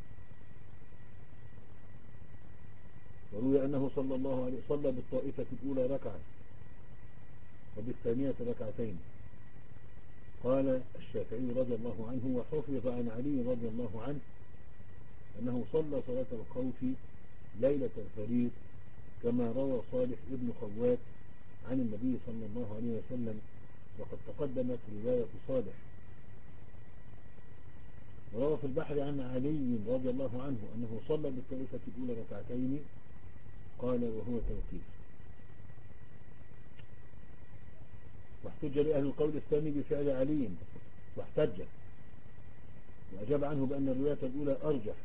وروي أنه صلى الله عليه صلى بالطائفة الأولى ركعة وبالثانية ركعتين. قال الشافعي رضي الله عنه وحفظ عن علي رضي الله عنه أنه صلى صلاة الخوف ليلة الفريق كما روى صالح ابن خوات عن النبي صلى الله عليه وسلم، وقد تقدمت رواية صالح. وروى في البحر عن علي رضي الله عنه أنه صلى بالطائفة الأولى ركعتين قال وهو توقيف. واحتج لأهل القول الثاني بفعل علي واحتج وأجاب عنه بأن الرواية الأولى أرجح،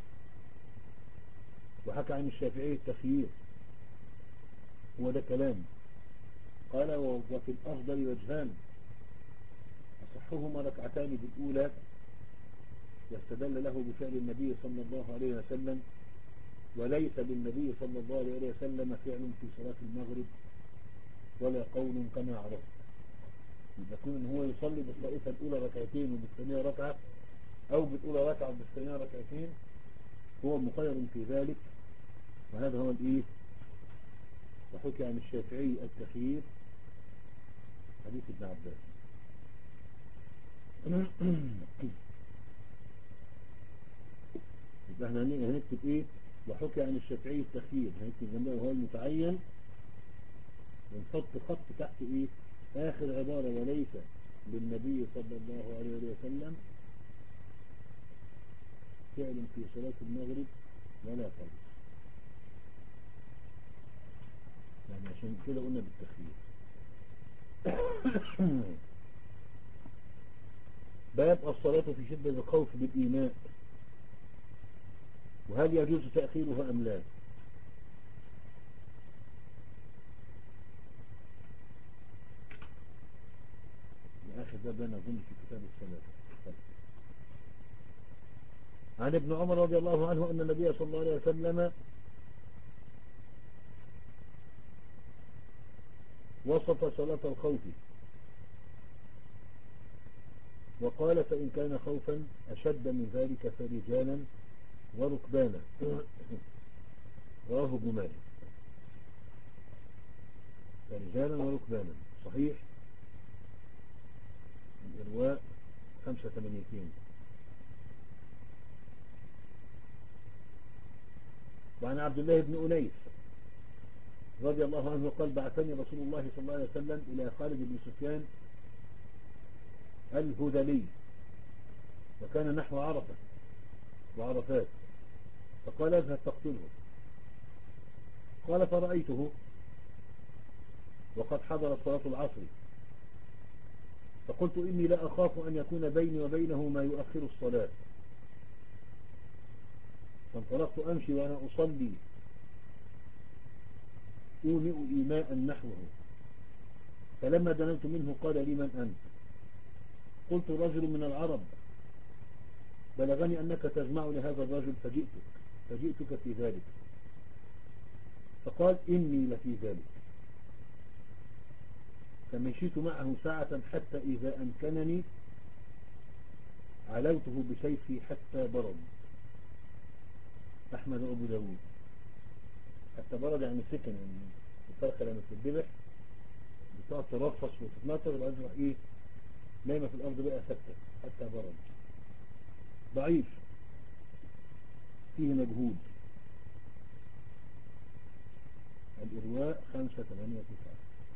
وحكى عن الشافعي التخيير. هو ده كلام. قال وفي الأفضل وجهان أصحهما ركعتان بالأولى واستدل له بفعل النبي صلى الله عليه وسلم، وليس للنبي صلى الله عليه وسلم فعل في صلاة المغرب ولا قول كما عرفت. يكون ان هو يصلي بالطائفة الأولى ركعتين وبالثانية ركعة أو بالأولى ركعة وبالثانية ركعتين هو مخير في ذلك، وهذا هو الإيه. وحكي عن الشافعي التخيير حديث ابن عباس. يبقى احنا هنكتب ايه وحكي عن الشافعي التخيير، هنكتب جنبه وهو المتعين ونحط خط تحت ايه اخر عبارة وليس للنبي صلى الله عليه وسلم فعل في صلاة المغرب ولا قول. يعني عشان كده قلنا بالتخيير. باب الصلاة في شدة الخوف بالإيماء، وهل يجوز تأخيرها أم لا؟ آخر باب أنا أظن في كتاب الصلاة. عن ابن عمر رضي الله عنه أن النبي صلى الله عليه وسلم وصف صلاة الخوف وقال فإن كان خوفا أشد من ذلك فرجالا وركبانا. رواه ابن ماجه. فرجالا وركبانا صحيح. الإرواء خمسة ثمانيتين. وعن عبد الله بن أنيس رضي الله عنه قال بعثني رسول الله صلى الله عليه وسلم إلى خالد بن سفيان الهذلي وكان نحو عرفة وعرفات، فقال اذهب تقتله. قال فرأيته وقد حضرت صلاة العصر، فقلت إني لا أخاف أن يكون بيني وبينه ما يؤخر الصلاة، فانطلقت أمشي وأنا أصلي أومئ إيماء نحوه، فلما دنوت منه قال لي من أنت؟ قلت رجل من العرب، بلغني أنك تجمع لهذا الرجل فجئتك فجئتك في ذلك. فقال إني لفي ذلك، فمشيت معه ساعة حتى إذا أمكنني علوته بسيفي حتى برد. أحمد أبو داود. حتى برد يعني سكن، يعني الفرخة لما تتذبح بتقعد ترفص وتتنطر وأزرع إيه نايمة في الأرض بقى ثابتة حتى برد. ضعيف فيه مجهود. الإرواء خمسة ثمانية تسعة.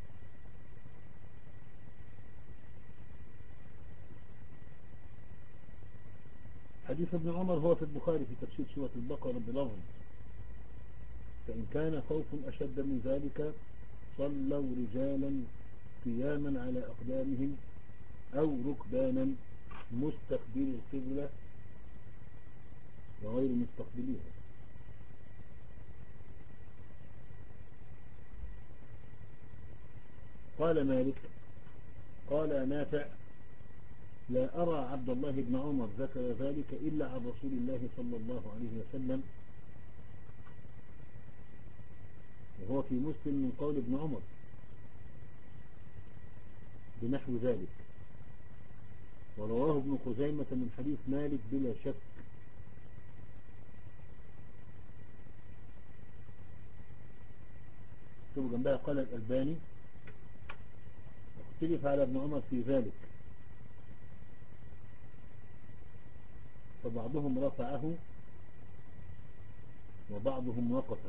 حديث ابن عمر هو في البخاري في تفسير سورة البقرة بلفظ فإن كان خوف أشد من ذلك صلوا رجالا قياما على أقدامهم أو ركبانا مستقبل القبلة وغير مستقبليها. قال مالك قال نافع لا أرى عبد الله بن عمر ذكر ذلك إلا عن رسول الله صلى الله عليه وسلم، وهو في مسلم من قول ابن عمر بنحو ذلك، ورواه ابن خزيمة من حديث مالك بلا شك. شوفوا جنبها قال الألباني اختلف على ابن عمر في ذلك، فبعضهم رفعه وبعضهم وقفه.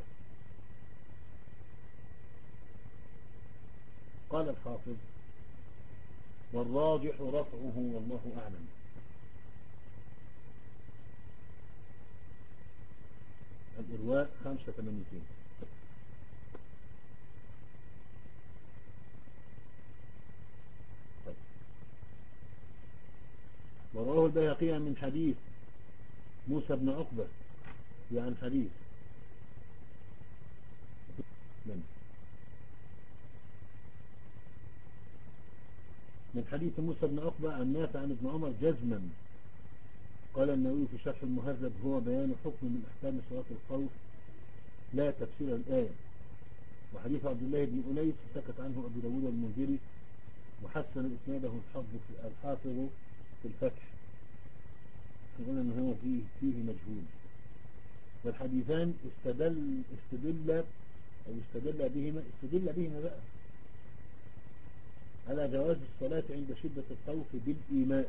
قال الحافظ والراجح رفعه والله أعلم. الإرواء خمسة ثمانيتين. طيب. ورواه البيهقي من حديث موسى بن عقبة يعني حديث من من حديث موسى بن عقبة عن نافع عن ابن عمر جزما. قال النووي في شرح المهذب هو بيان حكم من أحكام صلاة الخوف لا تفسير الآية. وحديث عبد الله بن أنيس سكت عنه أبو داود المنذري وحسن إسناده الحافظ في الفتح، قلنا أنه هو فيه, فيه مجهول. والحديثان استدل استدل أو استدل بهما استدل بهما بقى على جواز الصلاة عند شدة الخوف بالإيماء،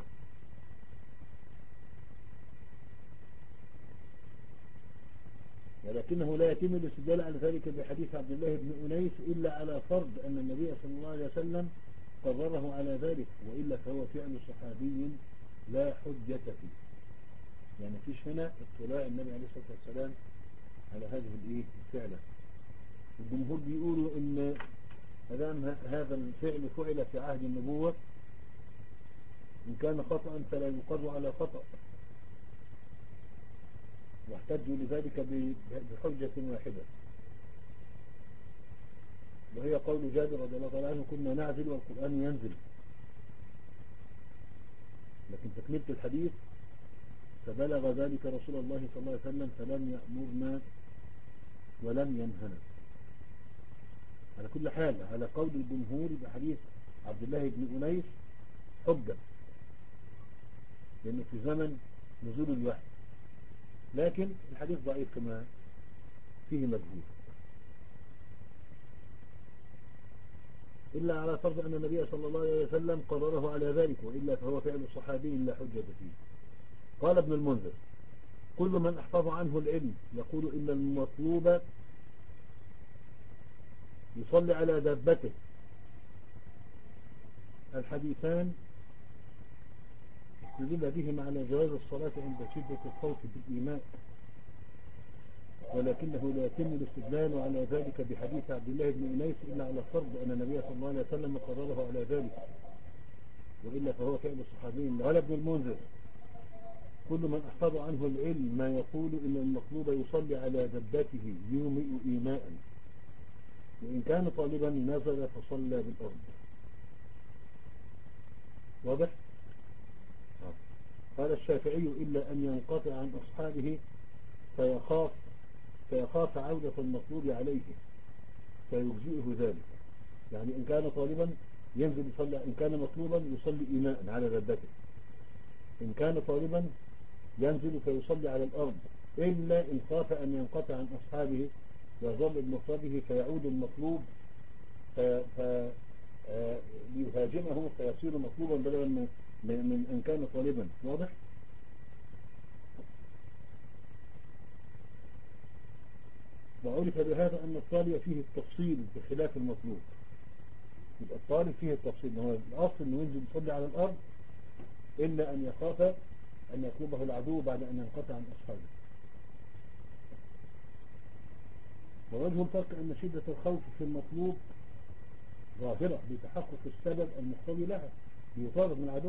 ولكنه لا يتم الاستدلال على ذلك بحديث عبد الله بن أنيس إلا على فرض أن النبي صلى الله عليه وسلم قرره على ذلك، وإلا فهو فعل صحابي لا حجة فيه. يعني فيش هنا اطلاع النبي عليه الصلاة والسلام على هذه الايه الفعلة. الجمهور بيقولوا ان أدام هذا الفعل فعل في عهد النبوة إن كان خطأ فلا يقر على خطأ، واحتجوا لذلك بحجة واحدة، وهي قول جابر رضي الله تعالى عنه كنا نعزل والقرآن ينزل. لكن تكملة الحديث فبلغ ذلك رسول الله صلى الله عليه وسلم فلم يأمرنا ولم ينهنا. على كل حال على قول الجمهور بحديث عبد الله بن أنيس حجة، لأنه في زمن نزول الوحي، لكن الحديث ضعيف كما فيه مجهول، إلا على فرض أن النبي صلى الله عليه وسلم قرره على ذلك، وإلا فهو فعل الصحابي لا حجة فيه. قال ابن المنذر: كل من احفظ عنه العلم يقول إن المطلوب يصلي على دابته. الحديثان استدل بهما على جواز الصلاة عند شدة الخوف بالإيماء، ولكنه لا يتم الاستدلال على ذلك بحديث عبد الله بن أنيس إلا على فرض أن النبي صلى الله عليه وسلم قرره على ذلك، وإلا فهو فعل الصحابي. قال ابن المنذر: كل من أحفظ عنه العلم ما يقول إن المطلوب يصلي على دبته يومئ إيماء، وإن كان طالبا نزل فصلى بالأرض. واضح؟ قال الشافعي: إلا أن ينقطع عن أصحابه فيخاف فيخاف عودة المطلوب عليه فيجزئه ذلك. يعني إن كان طالبا ينزل يصلي، إن كان مطلوبا يصلي إيماء على دبته، إن كان طالبا ينزل فيصلي على الأرض، إلا إن خاف أن ينقطع عن أصحابه ويظل بمفرده فيعود المطلوب فيهاجمه فيصير مطلوبا بدلا من, من أن كان طالبا. واضح؟ وعرف بهذا أن الطالب فيه التفصيل بخلاف المطلوب. يبقى الطالب فيه التفصيل، هو الأصل أنه ينزل يصلي على الأرض إلا أن يخاف أن يطلبه العدو بعد أن ينقطع عن أصحابه. ووجه الفرق أن شدة الخوف في المطلوب ظاهرة بتحقق السبب المقتضي لها ليطارد من العدو،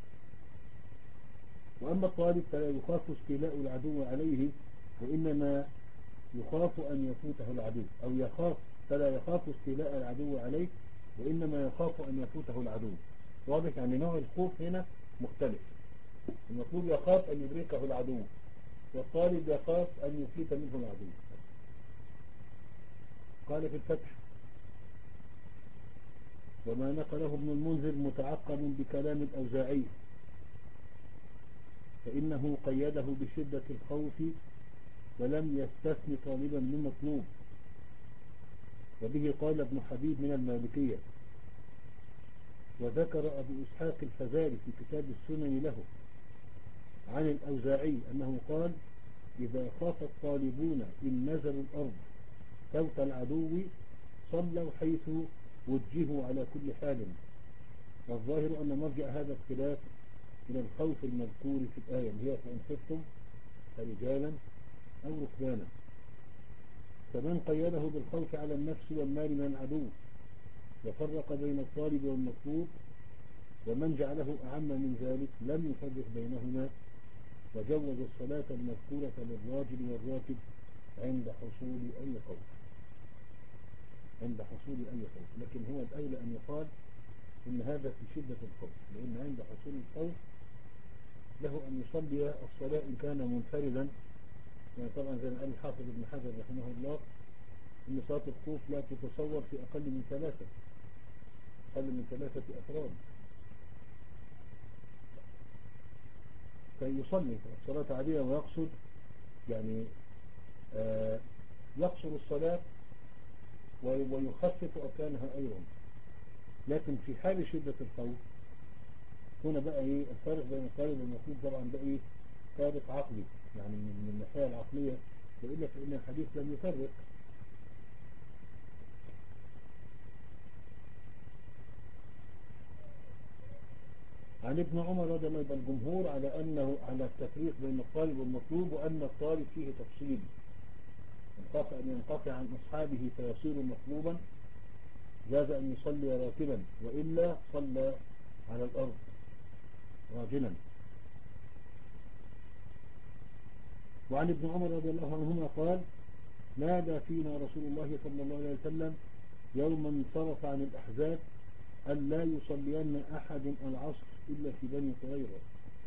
وأما الطالب فلا يخاف استيلاء العدو عليه، وإنما يخاف أن يفوته العدو، أو يخاف فلا يخاف استيلاء العدو عليه، وإنما يخاف أن يفوته العدو. واضح؟ يعني نوع الخوف هنا مختلف. المطلوب يخاف أن يدركه العدو، والطالب يخاف أن يفلت منه العدو. قال في الفتح: وما نقله ابن المنذر متعقب بكلام الأوزاعي، فإنه قيده بشدة الخوف ولم يستثن طالبا من مطلوب، وبه قال ابن حبيب من المالكية. وذكر أبو إسحاق الفزاري في كتاب السنن له عن الأوزاعي أنه قال: إذا خاف الطالبون إن نزلوا الأرض فوت العدو صلوا حيث وجهوا على كل حال. والظاهر أن مرجع هذا الخلاف إلى الخوف المذكور في الآية اللي هي: فإن خفتم فرجالا أو ركبانا. فمن قيده بالخوف على النفس والمال من العدو وفرق بين الطالب والمطلوب، ومن جعله أعم من ذلك لم يفرق بينهما، وجوز الصلاة المذكورة للراجل والراكب عند حصول أي خوف عند حصول أي خوف لكن هو الأولى أن يقال إن هذا في شدة الخوف، لأن عند حصول الخوف له أن يصلي الصلاة إن كان منفردا. يعني طبعا زي ما قال الحافظ ابن حجر رحمه الله إن صلاة الخوف لا تتصور في أقل من ثلاثة أقل من ثلاثة أفراد، فيصلي الصلاة عادية ويقصد يعني آه يقصر الصلاة ويخفف أركانها أيضا. لكن في حال شدة الخوف هنا بقى إيه الفارق بين الطالب والمطلوب؟ طبعا بقى إيه فارق عقلي، يعني من الناحية العقلية، وإلا فإن الحديث لم يفرق. عن ابن عمر رضي الله عنه الجمهور على أنه على التفريق بين الطالب والمطلوب، وأن الطالب فيه تفصيل، إن خاف أن ينقطع عن أصحابه فيصير مطلوبا جاز أن يصلي راكبا، وإلا صلى على الأرض راجلا. وعن ابن عمر رضي الله عنهما قال: نادى فينا رسول الله صلى الله عليه وسلم يوما انصرف عن الأحزاب أن لا يصلين أحد العصر إلا في بني قريظة،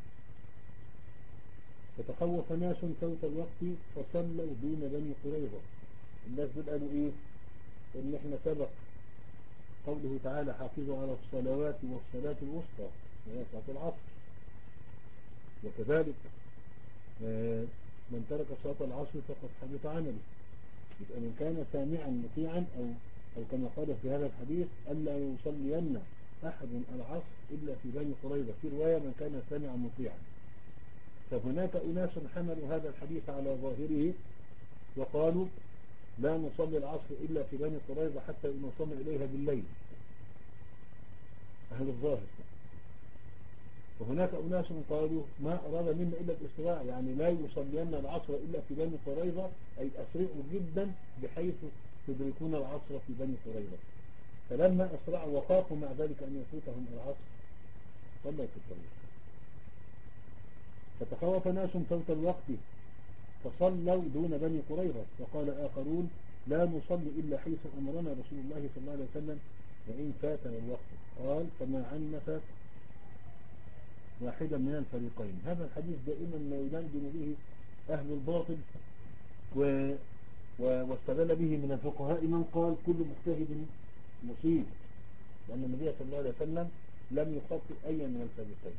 فتخوف ناس فوت الوقت فصلوا دون بني قريظة. الناس دول قالوا إيه؟ إن إحنا سبق قوله تعالى: حافظوا على الصلوات والصلاة الوسطى، وهي صلاة العصر، وكذلك من ترك صلاة العصر فقد حبط عمله. يبقى من كان سامعا مطيعا أو أو كما قال في هذا الحديث ألا يصلين أحد العصر إلا في بني قريظة، في رواية من كان سامعا مطيعا. فهناك أناس حملوا هذا الحديث على ظاهره وقالوا لا نصلي العصر إلا في بني قريظة حتى نصلي إليها بالليل، أهل الظاهر. وهناك أناس قالوا ما أراد منا إلا الاستواء، يعني لا يصلين العصر إلا في بني قريظة، أي أسرعوا جدا بحيث تدركون العصر في بني قريظة. فلما أسرعوا وخافوا مع ذلك أن يفوتهم العصر صلوا في الطريق. فتخوف ناس فوت الوقت فصلوا دون بني قريظة، وقال آخرون لا نصلي إلا حيث أمرنا رسول الله صلى الله عليه وسلم وإن فاتنا الوقت. قال فما عنف واحدا من الفريقين. هذا الحديث دائما ما يدندن به أهل الباطل و... و... واستدل به من الفقهاء من قال كل مجتهد مصيب، لأن النبي صلى الله عليه وسلم لم يخطئ أي من الفريقين.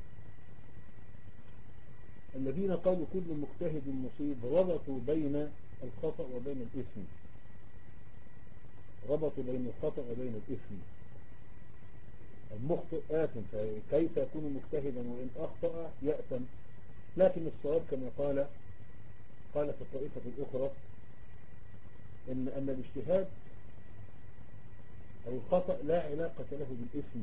الذين قالوا كل مجتهد مصيب ربطوا بين الخطأ وبين الإثم، ربطوا بين الخطأ وبين الإثم. المخطئ آثم، فكيف يكون مجتهدا وإن أخطأ يأثم؟ لكن الصواب كما قال قال في الطائفة الأخرى إن أن الاجتهاد أو الخطأ لا علاقة له بالإثم.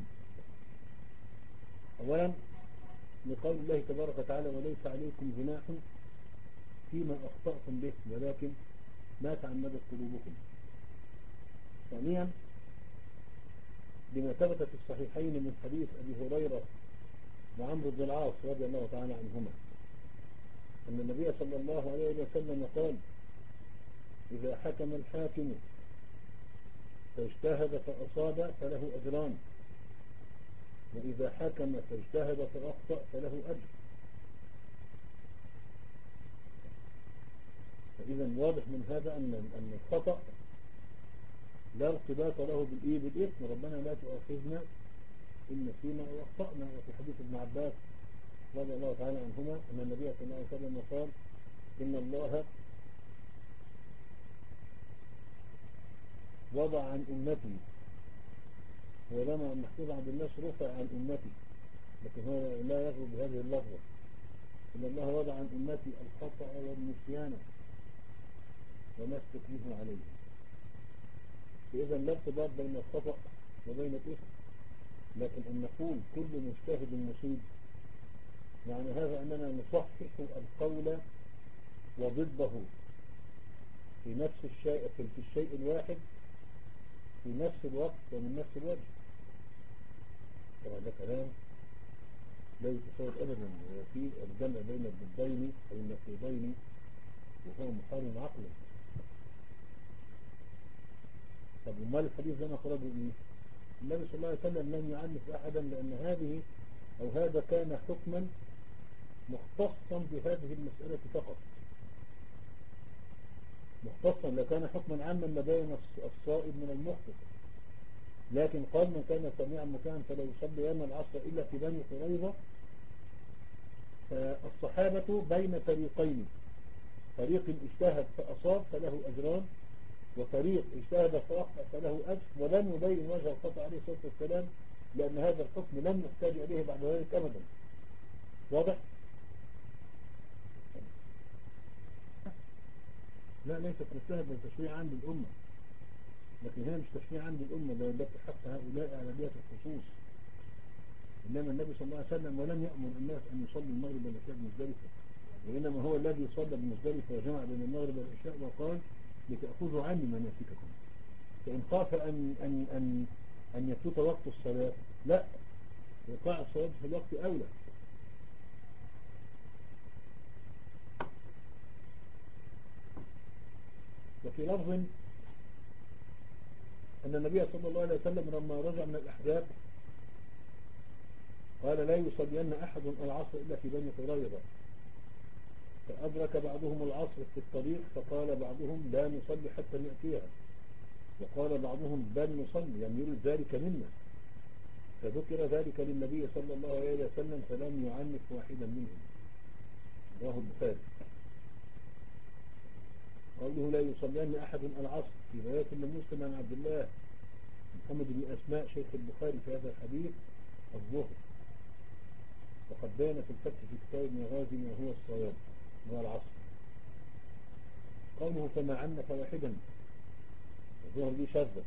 أولا لقول الله تبارك وتعالى وليس عليكم جناح فيما أخطأتم به ولكن ما تعمدت قلوبكم. ثانيا لما ثبت في الصحيحين من حديث أبي هريرة وعمرو بن العاص رضي الله تعالى عنهما أن النبي صلى الله عليه وسلم قال إذا حكم الحاكم فاجتهد فأصاب فله أجران، وإذا حكم فاجتهد فأخطأ فله أجر. فإذا واضح من هذا أن أن الخطأ لا ارتباط له بالإيه بالإثم. ربنا لا تؤاخذنا إن نسينا أو أخطأنا. وفي حديث ابن عباس رضي الله تعالى عنهما أن النبي صلى الله عليه وسلم قال إن الله وضع عن أمتي، ولما المحفوظ عند الناس رفع عن أمتي، لكن هو لا يغلب بهذه اللفظة. إن الله وضع عن أمتي الخطأ والنسيان وما استكره عليه. فإذا لا ارتباط بين الخطأ وبين الإثم، لكن أن نقول كل مجتهد مصيب معنى هذا أننا نصحح القول وضده في نفس الشيء في الشيء الواحد في نفس الوقت ومن نفس الوجه. طبعا ده كلام لا يتصور أبدا في الجمع بين الضدين أو النقيضين وهو محال عقلا. طب وما الحديث ده خرجوا إيه؟ النبي صلى الله عليه وسلم لم يعنف أحدا، لأن هذه أو هذا كان حكما مختصا بهذه المسألة فقط، مختصا لكان حكما عاما ما بين الصائب من المخطئ. لكن قال من كان سميعا مطيعا فلا يصلين العصر إلا في بني قريظة. فالصحابة بين فريقين، فريق اجتهد فأصاب فله أجران، وفريق اجتهد فأخطأ فله أجر، ولم يبين وجه الخطأ عليه الصلاة والسلام، لأن هذا الحكم لم يحتاج إليه بعد ذلك أبدا. واضح؟ لا ليست مجتهد من تشريع عام للأمة، لكن هي مش تشريع عام للأمة، ده ده حق هؤلاء على جهة الخصوص. إنما النبي صلى الله عليه وسلم ولم يأمر الناس أن يصلوا المغرب والعشاء بمزدلفة، وإنما هو الذي صلى بمزدلفة وجمع بين المغرب والعشاء وقال لتأخذوا عني مناسككم. فإن خاف أن أن أن أن يفوت وقت الصلاة لا، وقاع الصلاة في الوقت أولى. وفي لفظ أن النبي صلى الله عليه وسلم لما رجع من الأحزاب قال لا يصلين أحد العصر إلا في بني قريظة، فأدرك بعضهم العصر في الطريق فقال بعضهم لا نصلي حتى نأتيها، وقال بعضهم بل نصلي، يعني يريد ذلك منا. فذكر ذلك للنبي صلى الله عليه وسلم فلم يعنف واحدا منهم. رواه البخاري. قوله لا يصلين أحد العصر في رواية لمسلم عن عبد الله محمد بن أسماء شيخ البخاري في هذا الحديث الظهر، وقد بين في الفتح في كتاب المغازي وهو الصواب هو العصر. قوله فما عنف واحدا، الظهر دي شاذة.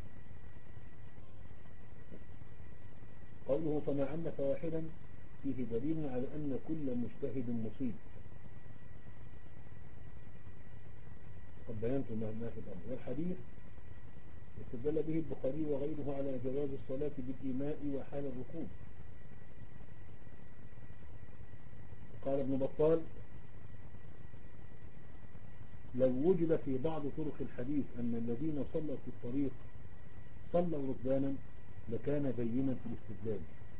قوله فما عنف واحدا فيه دليل على أن كل مجتهد مصيب، قد بينت ما في الأمر. والحديث استدل به البخاري وغيره على جواز الصلاة بالإيماء وحال الركوب. قال ابن بطال لو وجد في بعض طرق الحديث أن الذين صلوا في الطريق صلوا ركبانا لكان بينا في الاستدلال،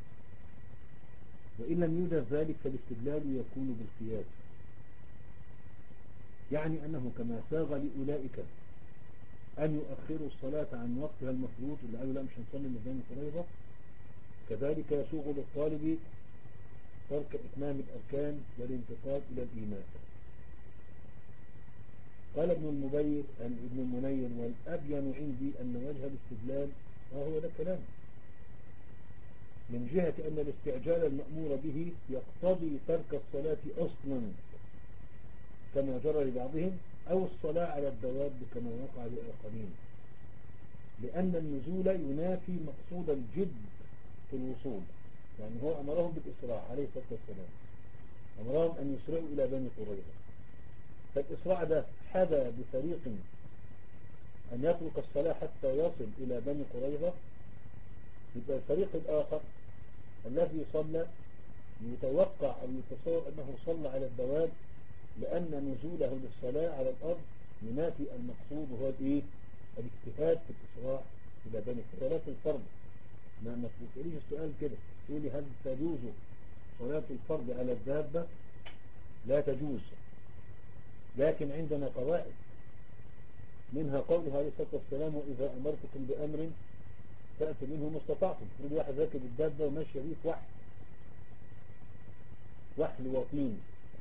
وإن لم يوجد ذلك فالاستدلال يكون بالقياس، يعني أنه كما ساغ لأولئك أن يؤخروا الصلاة عن وقتها المفروض اللي قالوا لا مش هنصلي من بين قريظة، كذلك يسوغ للطالب ترك إتمام الأركان والانتقال إلى الإيمان. قال ابن المبير أن ابن المنير والأبين عندي أن وجه الاستدلال وهو ده كلام من جهة أن الاستعجال المأمور به يقتضي ترك الصلاة أصلا كما جرى لبعضهم، أو الصلاة على الدواب كما وقع لآخرين، لأن النزول ينافي مقصود الجد في الوصول. يعني هو أمرهم بالإسراع عليه الصلاة والسلام، أمرهم أن يسرعوا إلى بني قريظة، فالإسراع ده حذى بفريق أن يترك الصلاة حتى يصل إلى بني قريظة، يبقى الفريق الآخر الذي صلى يتوقع أو يتصور أنه صلى على الدواب، لأن نزوله للصلاة على الأرض ينافي المقصود وهو الإيه؟ الاجتهاد في الإسراع إلى بني قريظة. صلاة الفرض ما تسأليش السؤال كده تقولي هل تجوز صلاة الفرض على الدابة؟ لا تجوز، لكن عندنا قواعد منها قوله عليه الصلاة والسلام وإذا أمرتكم بأمر فأتوا منه ما استطعتم. تقول واحد راكب الدابة وماشية بيه في وحل وحل وطين،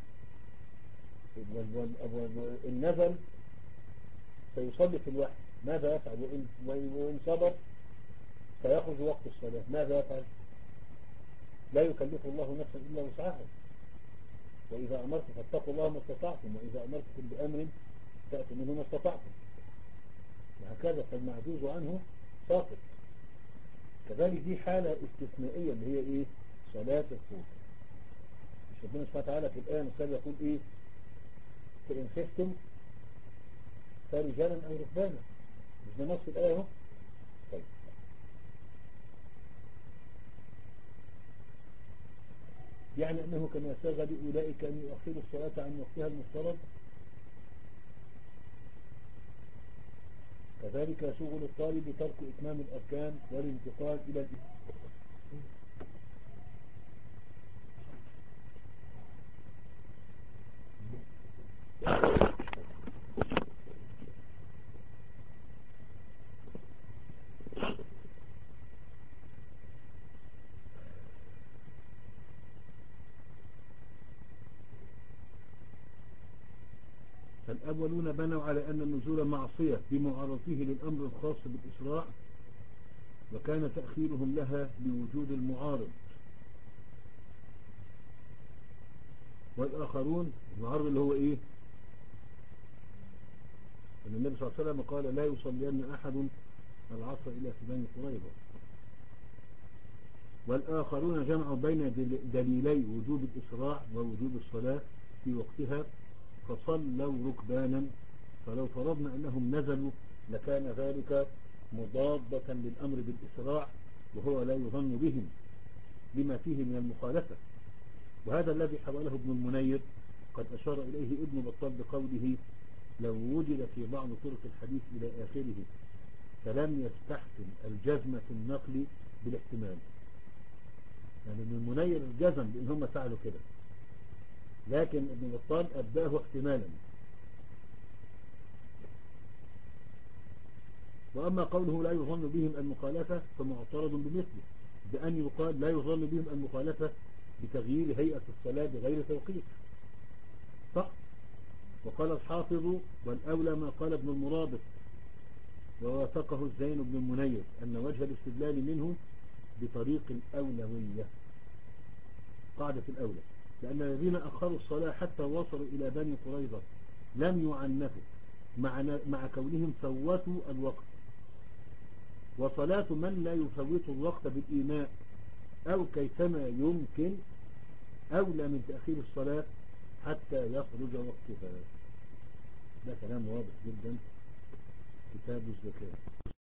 والنزل سيصلي في الوحل ماذا يفعل؟ وإن صبر سيخرج وقت الصلاة ماذا يفعل؟ لا يكلف الله نفسا إلا وسعها، وإذا أمرتم فاتقوا الله ما استطعتم، وإذا أمرتكم بأمر فأتوا منه ما استطعتم، وهكذا. فالمعجوز عنه ساقط. كذلك دي حالة استثنائية اللي هي إيه؟ صلاة الخوف. مش ربنا سبحانه وتعالى في الآية مثال يقول إيه؟ فإن خفتم فرجالا أو ركبانا، مش ده نص الآية اهو. طيب يعني أنه كما ساغ لأولئك أن يؤخروا الصلاة عن وقتها المفترض، كذلك يسوغ للطالب ترك إتمام الأركان والانتقال إلى الإسلام. فالأولون بنوا على أن النزول معصية بمعارضته للأمر الخاص بالإسراع، وكان تأخيرهم لها لوجود المعارض. والآخرون المعارض اللي هو إيه؟ أن النبي صلى الله عليه وسلم قال لا يصلين أحد العصر إلى بني قريظة. والآخرون جمعوا بين دليلي وجود الإسراع ووجود الصلاة في وقتها فصلوا ركبانا، فلو فرضنا أنهم نزلوا لكان ذلك مضادة للأمر بالإسراع، وهو لا يظن بهم لما فيه من المخالفة. وهذا الذي حوله ابن المنير قد أشار إليه ابن بطال بقوله لو وجد في بعض طرق الحديث إلى آخره فلم يستحسن الجزم في النقل بالاحتمال. يعني ابن المنير الجزم بأن هم فعلوا كده، لكن ابن بطال أبداه احتمالا. وأما قوله لا يظن بهم المخالفة فمعترض بمثله، بأن يقال لا يظن بهم المخالفة بتغيير هيئة الصلاة بغير توقيت، صح؟ وقال الحافظ والأولى ما قال ابن المرابط ووافقه الزين بن المنير أن وجه الاستدلال منه بطريق الأولوية، قاعدة الأولى، لأن الذين أخروا الصلاة حتى وصلوا إلى بني قريظة لم يعنفوا مع, مع كونهم فوتوا الوقت، وصلاة من لا يفوت الوقت بالإيماء أو كيفما يمكن أولى من تأخير الصلاة حتى يخرج وقتها. ده كلام واضح جدا كتاب الزكاة.